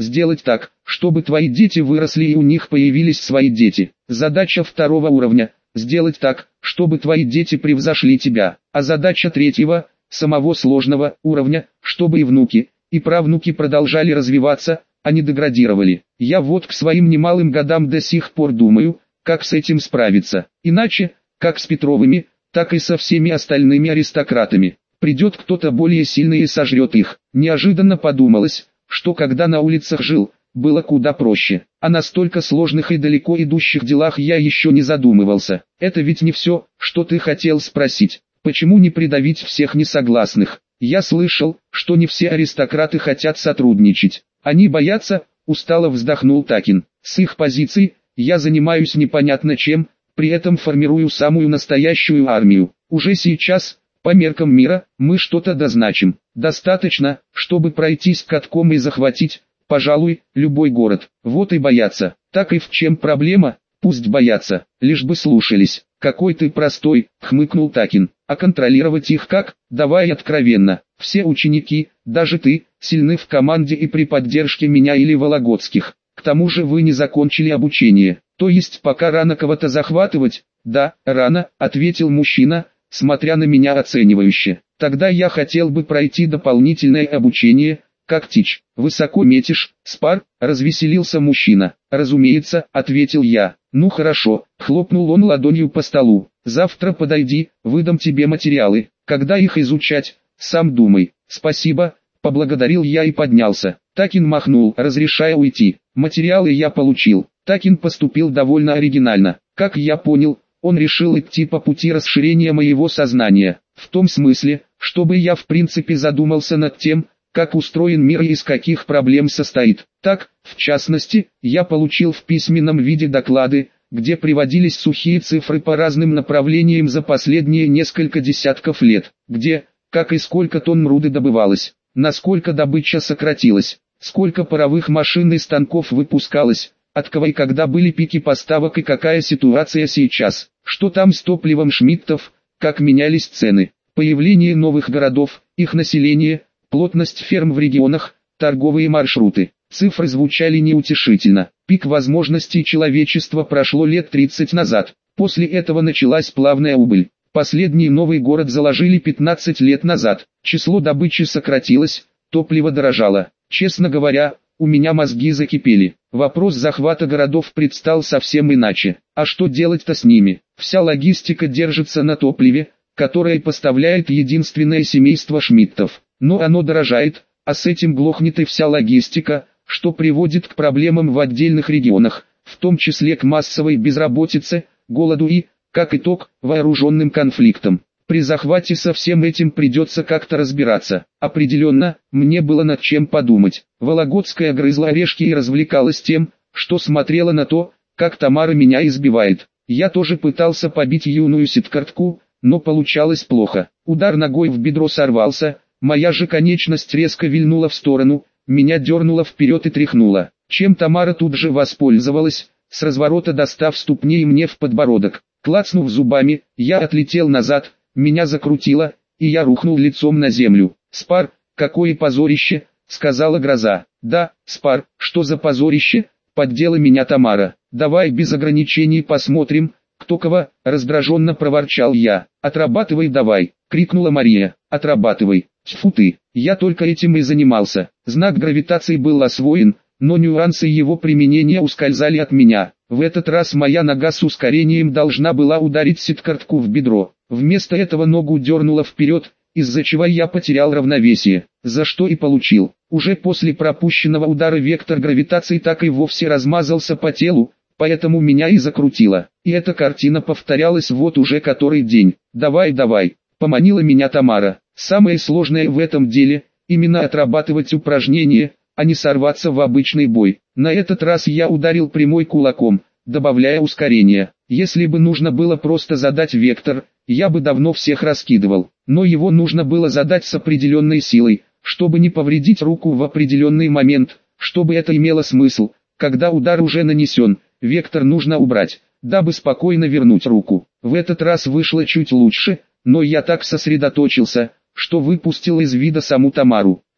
сделать так, чтобы твои дети выросли и у них появились свои дети. Задача второго уровня – сделать так, чтобы твои дети превзошли тебя. А задача третьего, самого сложного уровня, чтобы и внуки, и правнуки продолжали развиваться, а не деградировали. Я вот к своим немалым годам до сих пор думаю, как с этим справиться. Иначе, как с Петровыми, так и со всеми остальными аристократами. Придет кто-то более сильный и сожрет их. Неожиданно подумалось, что когда на улицах жил, было куда проще. О настолько сложных и далеко идущих делах я еще не задумывался. Это ведь не все, что ты хотел спросить. Почему не придавить всех несогласных? Я слышал, что не все аристократы хотят сотрудничать. Они боятся, устало вздохнул Такин. С их позиций, я занимаюсь непонятно чем, при этом формирую самую настоящую армию. Уже сейчас, по меркам мира, мы что-то дозначим. Достаточно, чтобы пройтись катком и захватить, пожалуй, любой город. Вот и боятся. Так и в чем проблема? Пусть боятся, лишь бы слушались. Какой ты простой, хмыкнул Такин. А контролировать их как? Давай откровенно. Все ученики, даже ты, сильны в команде и при поддержке меня или Вологодских. К тому же вы не закончили обучение. То есть пока рано кого-то захватывать? Да, рано, ответил мужчина, смотря на меня оценивающе. Тогда я хотел бы пройти дополнительное обучение. Как Тич, высоко метишь, Спар, развеселился мужчина. Разумеется, ответил я. Ну хорошо, хлопнул он ладонью по столу. Завтра подойди, выдам тебе материалы. Когда их изучать, сам думай. Спасибо, поблагодарил я и поднялся. Такин махнул, разрешая уйти. Материалы я получил. Такин поступил довольно оригинально. Как я понял, он решил идти по пути расширения моего сознания. В том смысле, чтобы я в принципе задумался над тем, как устроен мир и из каких проблем состоит. Так, в частности, я получил в письменном виде доклады, где приводились сухие цифры по разным направлениям за последние несколько десятков лет, где, как и сколько тонн руды добывалось, насколько добыча сократилась, сколько паровых машин и станков выпускалось, от кого и когда были пики поставок и какая ситуация сейчас, что там с топливом Шмидтов, как менялись цены, появление новых городов, их население, плотность ферм в регионах, торговые маршруты. Цифры звучали неутешительно. Пик возможностей человечества прошло лет тридцать назад. После этого началась плавная убыль. Последний новый город заложили пятнадцать лет назад. Число добычи сократилось, топливо дорожало. Честно говоря, у меня мозги закипели. Вопрос захвата городов предстал совсем иначе. А что делать-то с ними? Вся логистика держится на топливе, которое поставляет единственное семейство Шмидтов. Но оно дорожает, а с этим глохнет и вся логистика, что приводит к проблемам в отдельных регионах, в том числе к массовой безработице, голоду и, как итог, вооруженным конфликтам. При захвате со всем этим придется как-то разбираться. Определенно, мне было над чем подумать. Вологодская грызла орешки и развлекалась тем, что смотрела на то, как Тамара меня избивает. Я тоже пытался побить юную ситкартку, но получалось плохо. Удар ногой в бедро сорвался, моя же конечность резко вильнула в сторону, меня дернуло вперед и тряхнуло. Чем Тамара тут же воспользовалась, с разворота достав ступней мне в подбородок. Клацнув зубами, я отлетел назад, меня закрутило, и я рухнул лицом на землю. «Спар, какое позорище!» — сказала Гроза. «Да, Спар, что за позорище?» — поддела меня Тамара. «Давай без ограничений посмотрим, кто кого», — раздраженно проворчал я. «Отрабатывай давай», — крикнула Мария. «Отрабатывай». Тьфу ты, я только этим и занимался. Знак гравитации был освоен, но нюансы его применения ускользали от меня. В этот раз моя нога с ускорением должна была ударить ситкартку в бедро. Вместо этого ногу дернуло вперед, из-за чего я потерял равновесие, за что и получил. Уже после пропущенного удара вектор гравитации так и вовсе размазался по телу, поэтому меня и закрутило. И эта картина повторялась вот уже который день. «Давай, давай», — поманила меня Тамара. Самое сложное в этом деле – именно отрабатывать упражнения, а не сорваться в обычный бой. На этот раз я ударил прямой кулаком, добавляя ускорение. Если бы нужно было просто задать вектор, я бы давно всех раскидывал. Но его нужно было задать с определенной силой, чтобы не повредить руку в определенный момент, чтобы это имело смысл. Когда удар уже нанесен, вектор нужно убрать, дабы спокойно вернуть руку. В этот раз вышло чуть лучше, но я так сосредоточился, что выпустил из вида саму Тамару.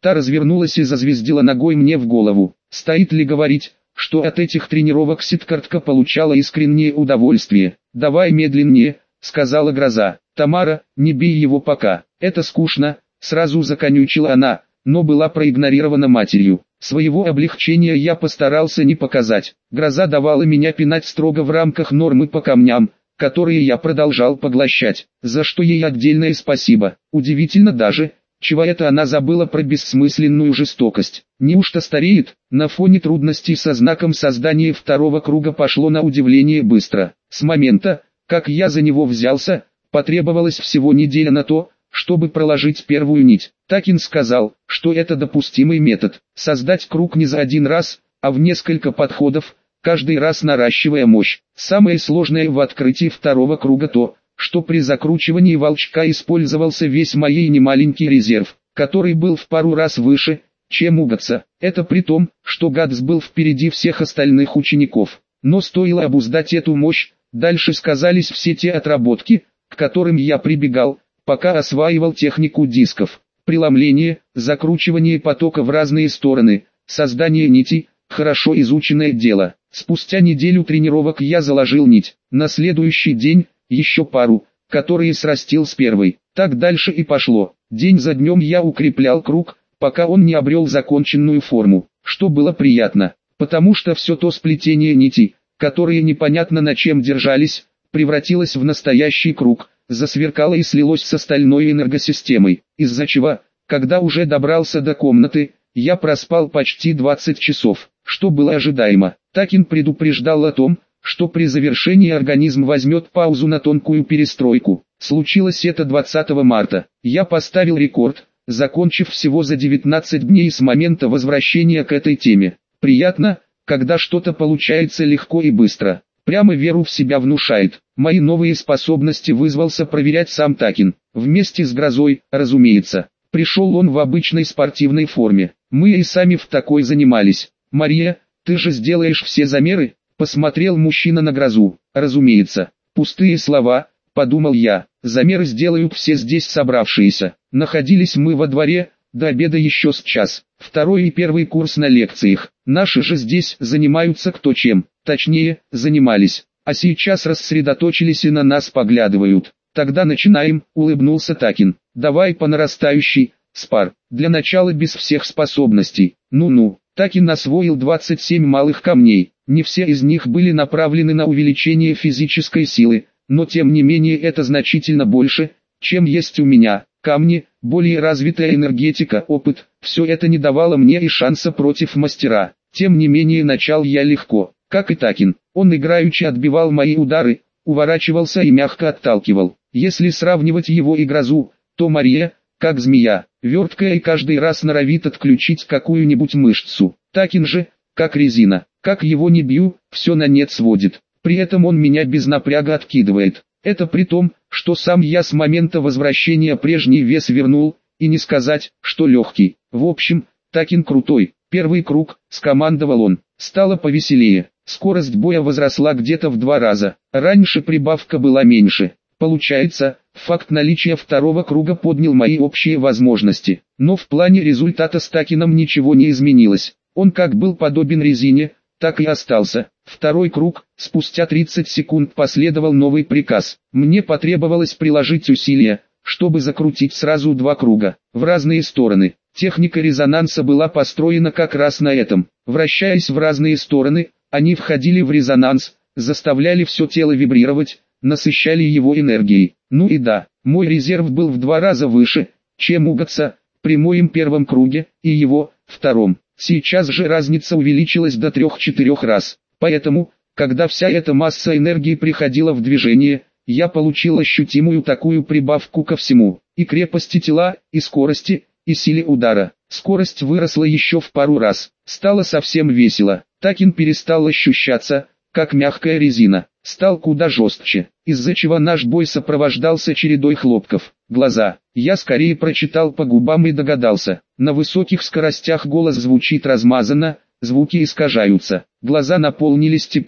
Та развернулась и зазвездила ногой мне в голову. Стоит ли говорить, что от этих тренировок Сидкартка получала искреннее удовольствие? «Давай медленнее», — сказала Гроза. «Тамара, не бей его пока, это скучно», — сразу законючила она, но была проигнорирована матерью. Своего облегчения я постарался не показать. Гроза давала меня пинать строго в рамках нормы по камням, которые я продолжал поглощать, за что ей отдельное спасибо. Удивительно даже, чего это она забыла про бессмысленную жестокость. Неужто стареет? На фоне трудностей со знаком создания второго круга пошло на удивление быстро. С момента, как я за него взялся, потребовалось всего неделя на то, чтобы проложить первую нить. Такин сказал, что это допустимый метод. Создать круг не за один раз, а в несколько подходов, каждый раз наращивая мощь. Самое сложное в открытии второго круга то, что при закручивании волчка использовался весь моей немаленький резерв, который был в пару раз выше, чем у Гатса. Это при том, что Гатс был впереди всех остальных учеников. Но стоило обуздать эту мощь, дальше сказались все те отработки, к которым я прибегал, пока осваивал технику дисков. Преломление, закручивание потока в разные стороны, создание нитей – хорошо изученное дело. Спустя неделю тренировок я заложил нить, на следующий день – еще пару, которые срастил с первой. Так дальше и пошло. День за днем я укреплял круг, пока он не обрел законченную форму, что было приятно, потому что все то сплетение нитей, которые непонятно на чем держались, превратилось в настоящий круг, засверкало и слилось с остальной энергосистемой, из-за чего, когда уже добрался до комнаты, я проспал почти двадцать часов, что было ожидаемо. Такин предупреждал о том, что при завершении организм возьмет паузу на тонкую перестройку. Случилось это двадцатого марта. Я поставил рекорд, закончив всего за девятнадцать дней с момента возвращения к этой теме. Приятно, когда что-то получается легко и быстро. Прямо веру в себя внушает. Мои новые способности вызвался проверять сам Такин. Вместе с Грозой, разумеется. Пришел он в обычной спортивной форме. Мы и сами в такой занимались. «Мария, ты же сделаешь все замеры?» Посмотрел мужчина на Грозу. «Разумеется. Пустые слова», подумал я. «Замеры сделают все здесь собравшиеся». Находились мы во дворе, до обеда еще с час. Второй и первый курс на лекциях. Наши же здесь занимаются кто чем. Точнее, занимались. А сейчас рассредоточились и на нас поглядывают. «Тогда начинаем», улыбнулся Такин. «Давай по нарастающей, спар. Для начала без всех способностей». Ну-ну. Такин освоил двадцать семь малых камней. Не все из них были направлены на увеличение физической силы, но тем не менее это значительно больше, чем есть у меня. Камни, более развитая энергетика, опыт, все это не давало мне и шанса против мастера. Тем не менее начал я легко, как и Такин. Он играючи отбивал мои удары, уворачивался и мягко отталкивал. Если сравнивать его и Грозу, то Мария, как змея, верткая и каждый раз норовит отключить какую-нибудь мышцу. Такин же, как резина, как его не бью, все на нет сводит. При этом он меня без напряга откидывает. Это при том, что сам я с момента возвращения прежний вес вернул, и не сказать, что легкий. В общем, Такин крутой. Первый круг, скомандовал он, стало повеселее. Скорость боя возросла где-то в два раза. Раньше прибавка была меньше. Получается, факт наличия второго круга поднял мои общие возможности. Но в плане результата с Такином ничего не изменилось. Он как был подобен резине, так и остался. Второй круг, спустя тридцать секунд последовал новый приказ. Мне потребовалось приложить усилия, чтобы закрутить сразу два круга, в разные стороны. Техника резонанса была построена как раз на этом. Вращаясь в разные стороны, они входили в резонанс, заставляли все тело вибрировать, насыщали его энергией. Ну и да, мой резерв был в два раза выше, чем у Гатса, при моем первом круге, и его, втором. Сейчас же разница увеличилась до трех-четырех раз. Поэтому, когда вся эта масса энергии приходила в движение, я получил ощутимую такую прибавку ко всему. И крепости тела, и скорости, и силе удара. Скорость выросла еще в пару раз. Стало совсем весело. Такин перестал ощущаться, как мягкая резина. Стал куда жестче, из-за чего наш бой сопровождался чередой хлопков. Глаза. Я скорее прочитал по губам и догадался. На высоких скоростях голос звучит размазанно, звуки искажаются. Глаза наполнились теплом.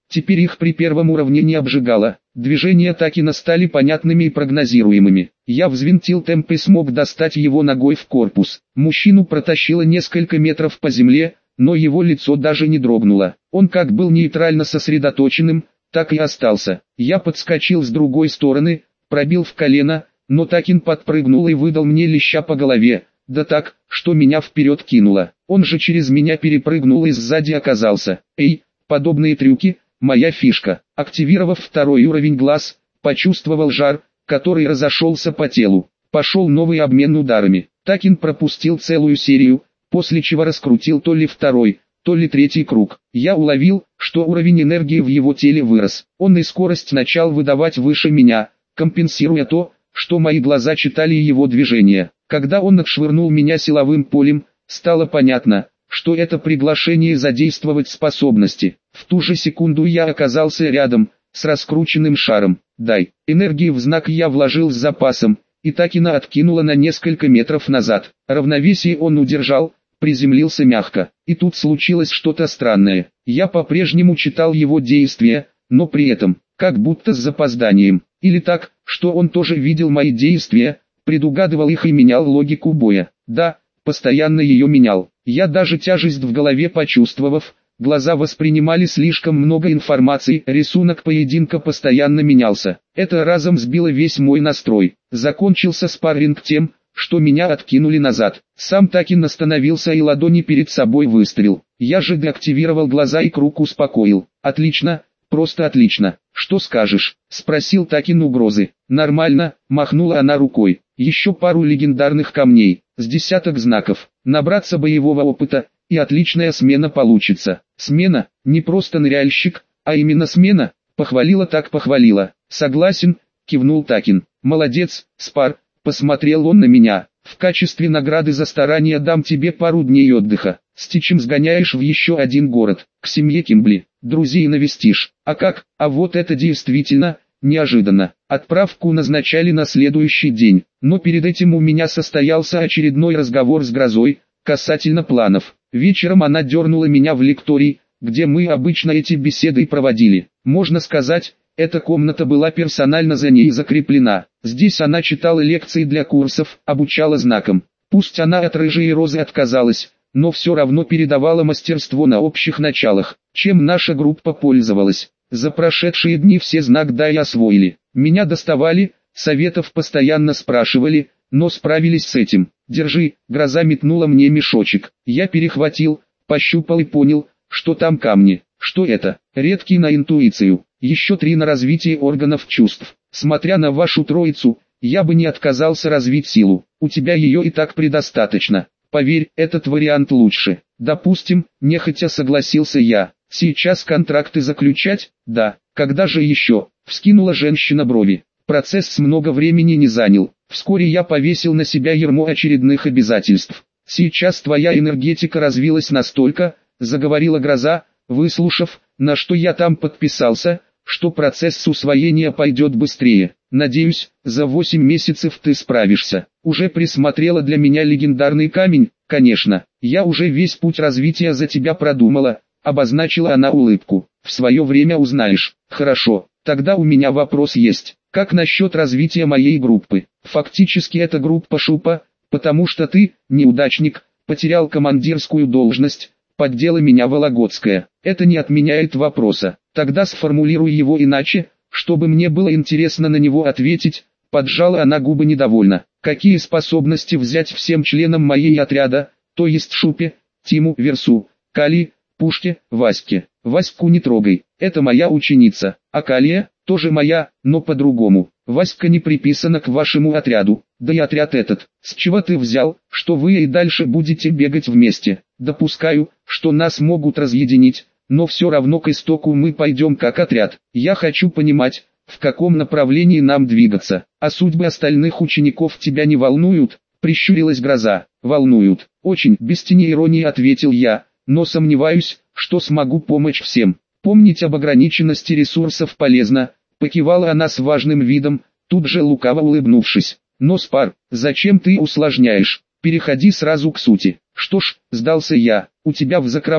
Теперь их при первом уровне не обжигало. Движения Такина стали понятными и прогнозируемыми. Я взвинтил темп и смог достать его ногой в корпус. Мужчину протащило несколько метров по земле, но его лицо даже не дрогнуло. Он как был нейтрально сосредоточенным, так и остался. Я подскочил с другой стороны, пробил в колено, но Такин подпрыгнул и выдал мне леща по голове, да так, что меня вперед кинуло. Он же через меня перепрыгнул и сзади оказался. Эй, подобные трюки – моя фишка. Активировав второй уровень глаз, почувствовал жар, который разошелся по телу. Пошел новый обмен ударами. Такин пропустил целую серию, после чего раскрутил то ли второй, то ли третий круг. Я уловил, что уровень энергии в его теле вырос. Он и скорость начал выдавать выше меня, компенсируя то, что мои глаза читали его движения. Когда он отшвырнул меня силовым полем, стало понятно, что это приглашение задействовать способности. В ту же секунду я оказался рядом, с раскрученным шаром. Дай. Энергии в знак я вложил с запасом, и Такина откинуло на несколько метров назад. Равновесие он удержал, приземлился мягко. И тут случилось что-то странное. Я по-прежнему читал его действия, но при этом, как будто с запозданием. Или так, что он тоже видел мои действия, предугадывал их и менял логику боя. Да, постоянно ее менял. Я даже тяжесть в голове почувствовав, глаза воспринимали слишком много информации, рисунок поединка постоянно менялся. Это разом сбило весь мой настрой. Закончился спарринг тем, что меня откинули назад. Сам Такин остановился и ладони перед собой выставил. Я же деактивировал глаза и круг успокоил. Отлично, просто отлично. Что скажешь? Спросил Такин угрозы. Нормально, махнула она рукой. Еще пару легендарных камней, с десяток знаков, набраться боевого опыта, и отличная смена получится. Смена, не просто ныряльщик, а именно смена, похвалила так похвалила. Согласен, кивнул Такин. Молодец, Спар, посмотрел он на меня. В качестве награды за старание дам тебе пару дней отдыха. С Тичем сгоняешь в еще один город, к семье Кимбли, друзей навестишь. А как? А вот это действительно неожиданно. Отправку назначали на следующий день, но перед этим у меня состоялся очередной разговор с Грозой, касательно планов. Вечером она дернула меня в лекторий, где мы обычно эти беседы проводили. Можно сказать, эта комната была персонально за ней закреплена. Здесь она читала лекции для курсов, обучала знакам. Пусть она от рыжей розы отказалась, но все равно передавала мастерство на общих началах, чем наша группа пользовалась. За прошедшие дни все знак «да» и освоили. Меня доставали, советов постоянно спрашивали, но справились с этим. Держи, Гроза метнула мне мешочек. Я перехватил, пощупал и понял, что там камни. Что это? Редкий на интуицию. Еще три на развитие органов чувств. Смотря на вашу троицу, я бы не отказался развить силу. У тебя ее и так предостаточно. Поверь, этот вариант лучше. Допустим, нехотя согласился я. Сейчас контракты заключать? Да. Когда же еще? Вскинула женщина брови. Процесс много времени не занял. Вскоре я повесил на себя ярмо очередных обязательств. Сейчас твоя энергетика развилась настолько, заговорила Гроза, выслушав, на что я там подписался, что процесс усвоения пойдет быстрее. Надеюсь, за восемь месяцев ты справишься. Уже присмотрела для меня легендарный камень? Конечно. Я уже весь путь развития за тебя продумала. Обозначила она улыбку. В свое время узнаешь. Хорошо, тогда у меня вопрос есть. Как насчет развития моей группы? Фактически это группа Шупа, потому что ты, неудачник, потерял командирскую должность, поддела меня Вологодская. Это не отменяет вопроса. Тогда сформулируй его иначе, чтобы мне было интересно на него ответить. Поджала она губы недовольно. Какие способности взять всем членам моей отряда, то есть Шупе, Тиму, Версу, Кали, Пушке, Ваське? Ваську не трогай, это моя ученица, а Калия, тоже моя, но по-другому. Васька не приписана к вашему отряду, да и отряд этот. С чего ты взял, что вы и дальше будете бегать вместе? Допускаю, что нас могут разъединить, но все равно к истоку мы пойдем как отряд. Я хочу понимать, в каком направлении нам двигаться. А судьбы остальных учеников тебя не волнуют? Прищурилась Гроза. Волнуют. Очень, без тени иронии ответил я, но сомневаюсь, что смогу помочь всем. Помнить об ограниченности ресурсов полезно. Покивала она с важным видом, тут же лукаво улыбнувшись. Но Спар, зачем ты усложняешь? Переходи сразу к сути. Что ж, сдался я, у тебя в закромах,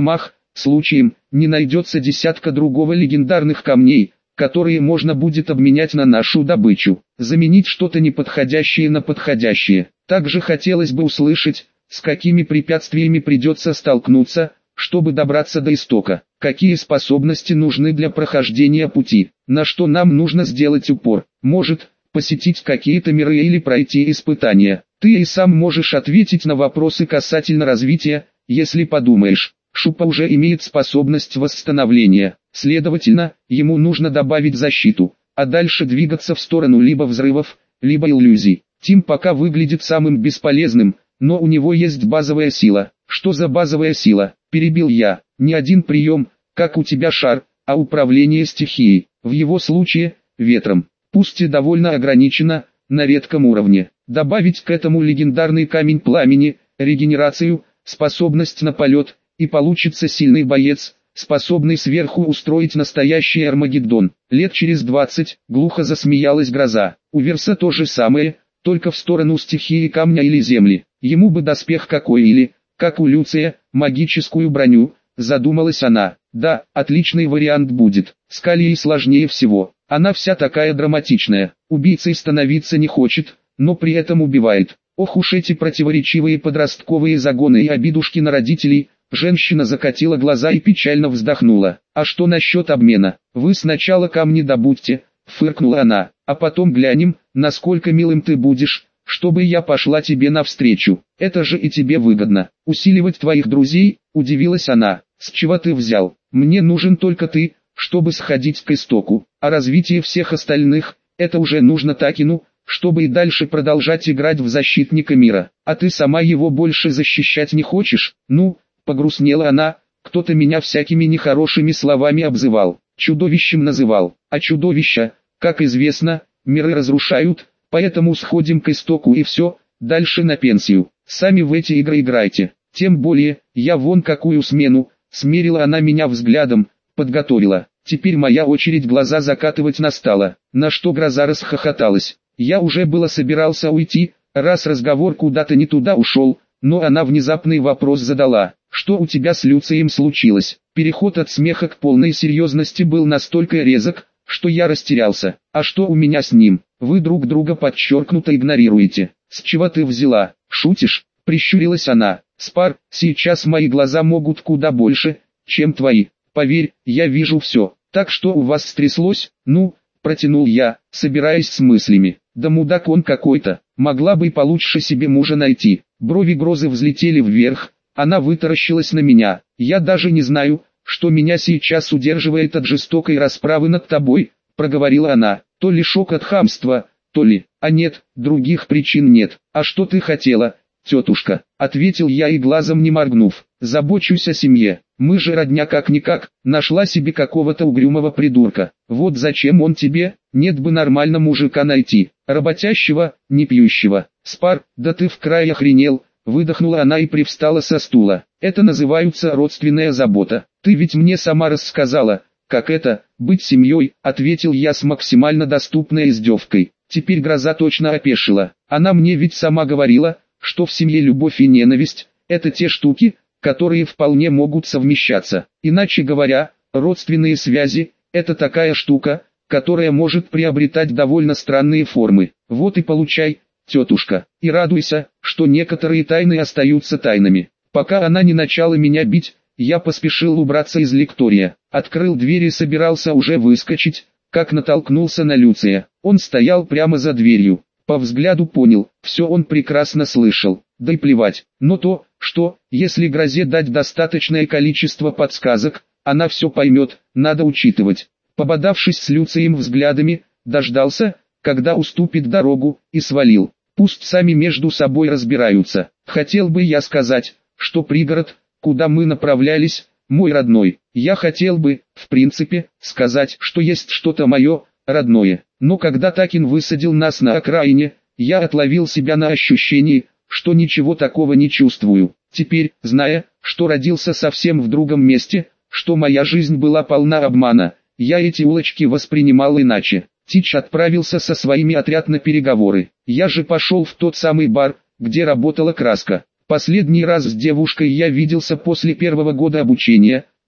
случаем, не найдется десятка другого легендарных камней, которые можно будет обменять на нашу добычу, заменить что-то неподходящее на подходящее. Также хотелось бы услышать, с какими препятствиями придется столкнуться, чтобы добраться до истока, какие способности нужны для прохождения пути, на что нам нужно сделать упор, может, посетить какие-то миры или пройти испытания. Ты и сам можешь ответить на вопросы касательно развития, если подумаешь. Шупа уже имеет способность восстановления, следовательно, ему нужно добавить защиту, а дальше двигаться в сторону либо взрывов, либо иллюзий. Тим пока выглядит самым бесполезным, но у него есть базовая сила. Что за базовая сила? Перебил я. Не один прием, как у тебя шар, а управление стихией. В его случае, ветром. Пусть и довольно ограничено, на редком уровне. Добавить к этому легендарный камень пламени, регенерацию, способность на полет, и получится сильный боец, способный сверху устроить настоящий Армагеддон. Лет через двадцать, глухо засмеялась гроза. У Верса то же самое, только в сторону стихии камня или земли. Ему бы доспех какой или, как у Люция, магическую броню, задумалась она. Да, отличный вариант будет. С Калией сложнее всего. Она вся такая драматичная. Убийцей становиться не хочет, но при этом убивает. Ох уж эти противоречивые подростковые загоны и обидушки на родителей. Женщина закатила глаза и печально вздохнула. А что насчет обмена? Вы сначала камни добудьте, фыркнула она, а потом глянем, насколько милым ты будешь, чтобы я пошла тебе навстречу. Это же и тебе выгодно. Усиливать твоих друзей, удивилась она. С чего ты взял? Мне нужен только ты, чтобы сходить к истоку, а развитие всех остальных, это уже нужно Такину, чтобы и дальше продолжать играть в защитника мира. А ты сама его больше защищать не хочешь? Ну, погрустнела она, кто-то меня всякими нехорошими словами обзывал, чудовищем называл, а чудовища, как известно, миры разрушают, поэтому сходим к истоку и все, дальше на пенсию, сами в эти игры играйте, тем более, я вон какую смену, смерила она меня взглядом, подготовила, теперь моя очередь глаза закатывать настала, на что гроза расхохоталась, я уже было собирался уйти, раз разговор куда-то не туда ушел, но она внезапный вопрос задала. Что у тебя с Люцием случилось? Переход от смеха к полной серьезности был настолько резок, что я растерялся. А что у меня с ним? Вы друг друга подчеркнуто игнорируете. С чего ты взяла? Шутишь? Прищурилась она. Спар, сейчас мои глаза могут куда больше, чем твои. Поверь, я вижу все. Так что у вас стряслось? Ну, протянул я, собираясь с мыслями. Да мудак он какой-то. Могла бы получше себе мужа найти. Брови грозы взлетели вверх. Она вытаращилась на меня. Я даже не знаю, что меня сейчас удерживает от жестокой расправы над тобой, проговорила она. То ли шок от хамства, то ли... А нет, других причин нет. А что ты хотела, тетушка? Ответил я и глазом не моргнув. Забочусь о семье. Мы же родня как-никак. Нашла себе какого-то угрюмого придурка. Вот зачем он тебе? Нет бы нормально мужика найти. Работящего, не пьющего. Спар, да ты в край охренел. Выдохнула она и привстала со стула. Это называется родственная забота. Ты ведь мне сама рассказала, как это, быть семьей, ответил я с максимально доступной издевкой. Теперь гроза точно опешила. Она мне ведь сама говорила, что в семье любовь и ненависть – это те штуки, которые вполне могут совмещаться. Иначе говоря, родственные связи – это такая штука, которая может приобретать довольно странные формы. Вот и получай, тетушка, и радуйся, что некоторые тайны остаются тайнами. Пока она не начала меня бить, я поспешил убраться из лектория. Открыл дверь и собирался уже выскочить, как натолкнулся на Люция. Он стоял прямо за дверью. По взгляду понял, все он прекрасно слышал. Да и плевать, но то, что, если грозе дать достаточное количество подсказок, она все поймет, надо учитывать. Пободавшись с Люцием взглядами, дождался, когда уступит дорогу, и свалил. Пусть сами между собой разбираются. Хотел бы я сказать, что пригород, куда мы направлялись, мой родной. Я хотел бы, в принципе, сказать, что есть что-то мое, родное. Но когда Такин высадил нас на окраине, я отловил себя на ощущении, что ничего такого не чувствую. Теперь, зная, что родился совсем в другом месте, что моя жизнь была полна обмана, я эти улочки воспринимал иначе. Тич отправился со своими отряд на переговоры. Я же пошел в тот самый бар, где работала краска. Последний раз с девушкой я виделся после первого года обучения,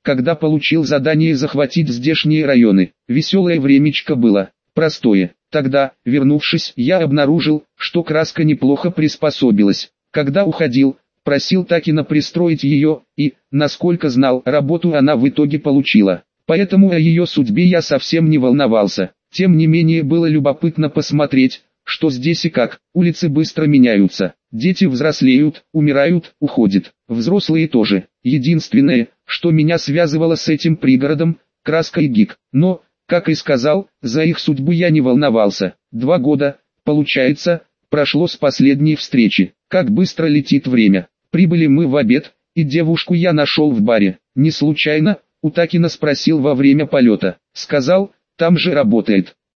когда получил задание захватить здешние районы. Веселое времечко было, простое. Тогда, вернувшись, я обнаружил, что Краска неплохо приспособилась. Когда уходил, просил Такина пристроить ее, и, насколько знал, работу она в итоге получила. Поэтому о ее судьбе я совсем не волновался. Тем не менее было любопытно посмотреть, что здесь и как. Улицы быстро меняются. Дети взрослеют, умирают, уходят. Взрослые тоже. Единственное, что меня связывало с этим пригородом, Краска и Гик. Но, как и сказал, за их судьбу я не волновался. Два года, получается, прошло с последней встречи. Как быстро летит время. Прибыли мы в обед, и девушку я нашел в баре. Не случайно, у Такина спросил во время полета. Сказал, там же работает.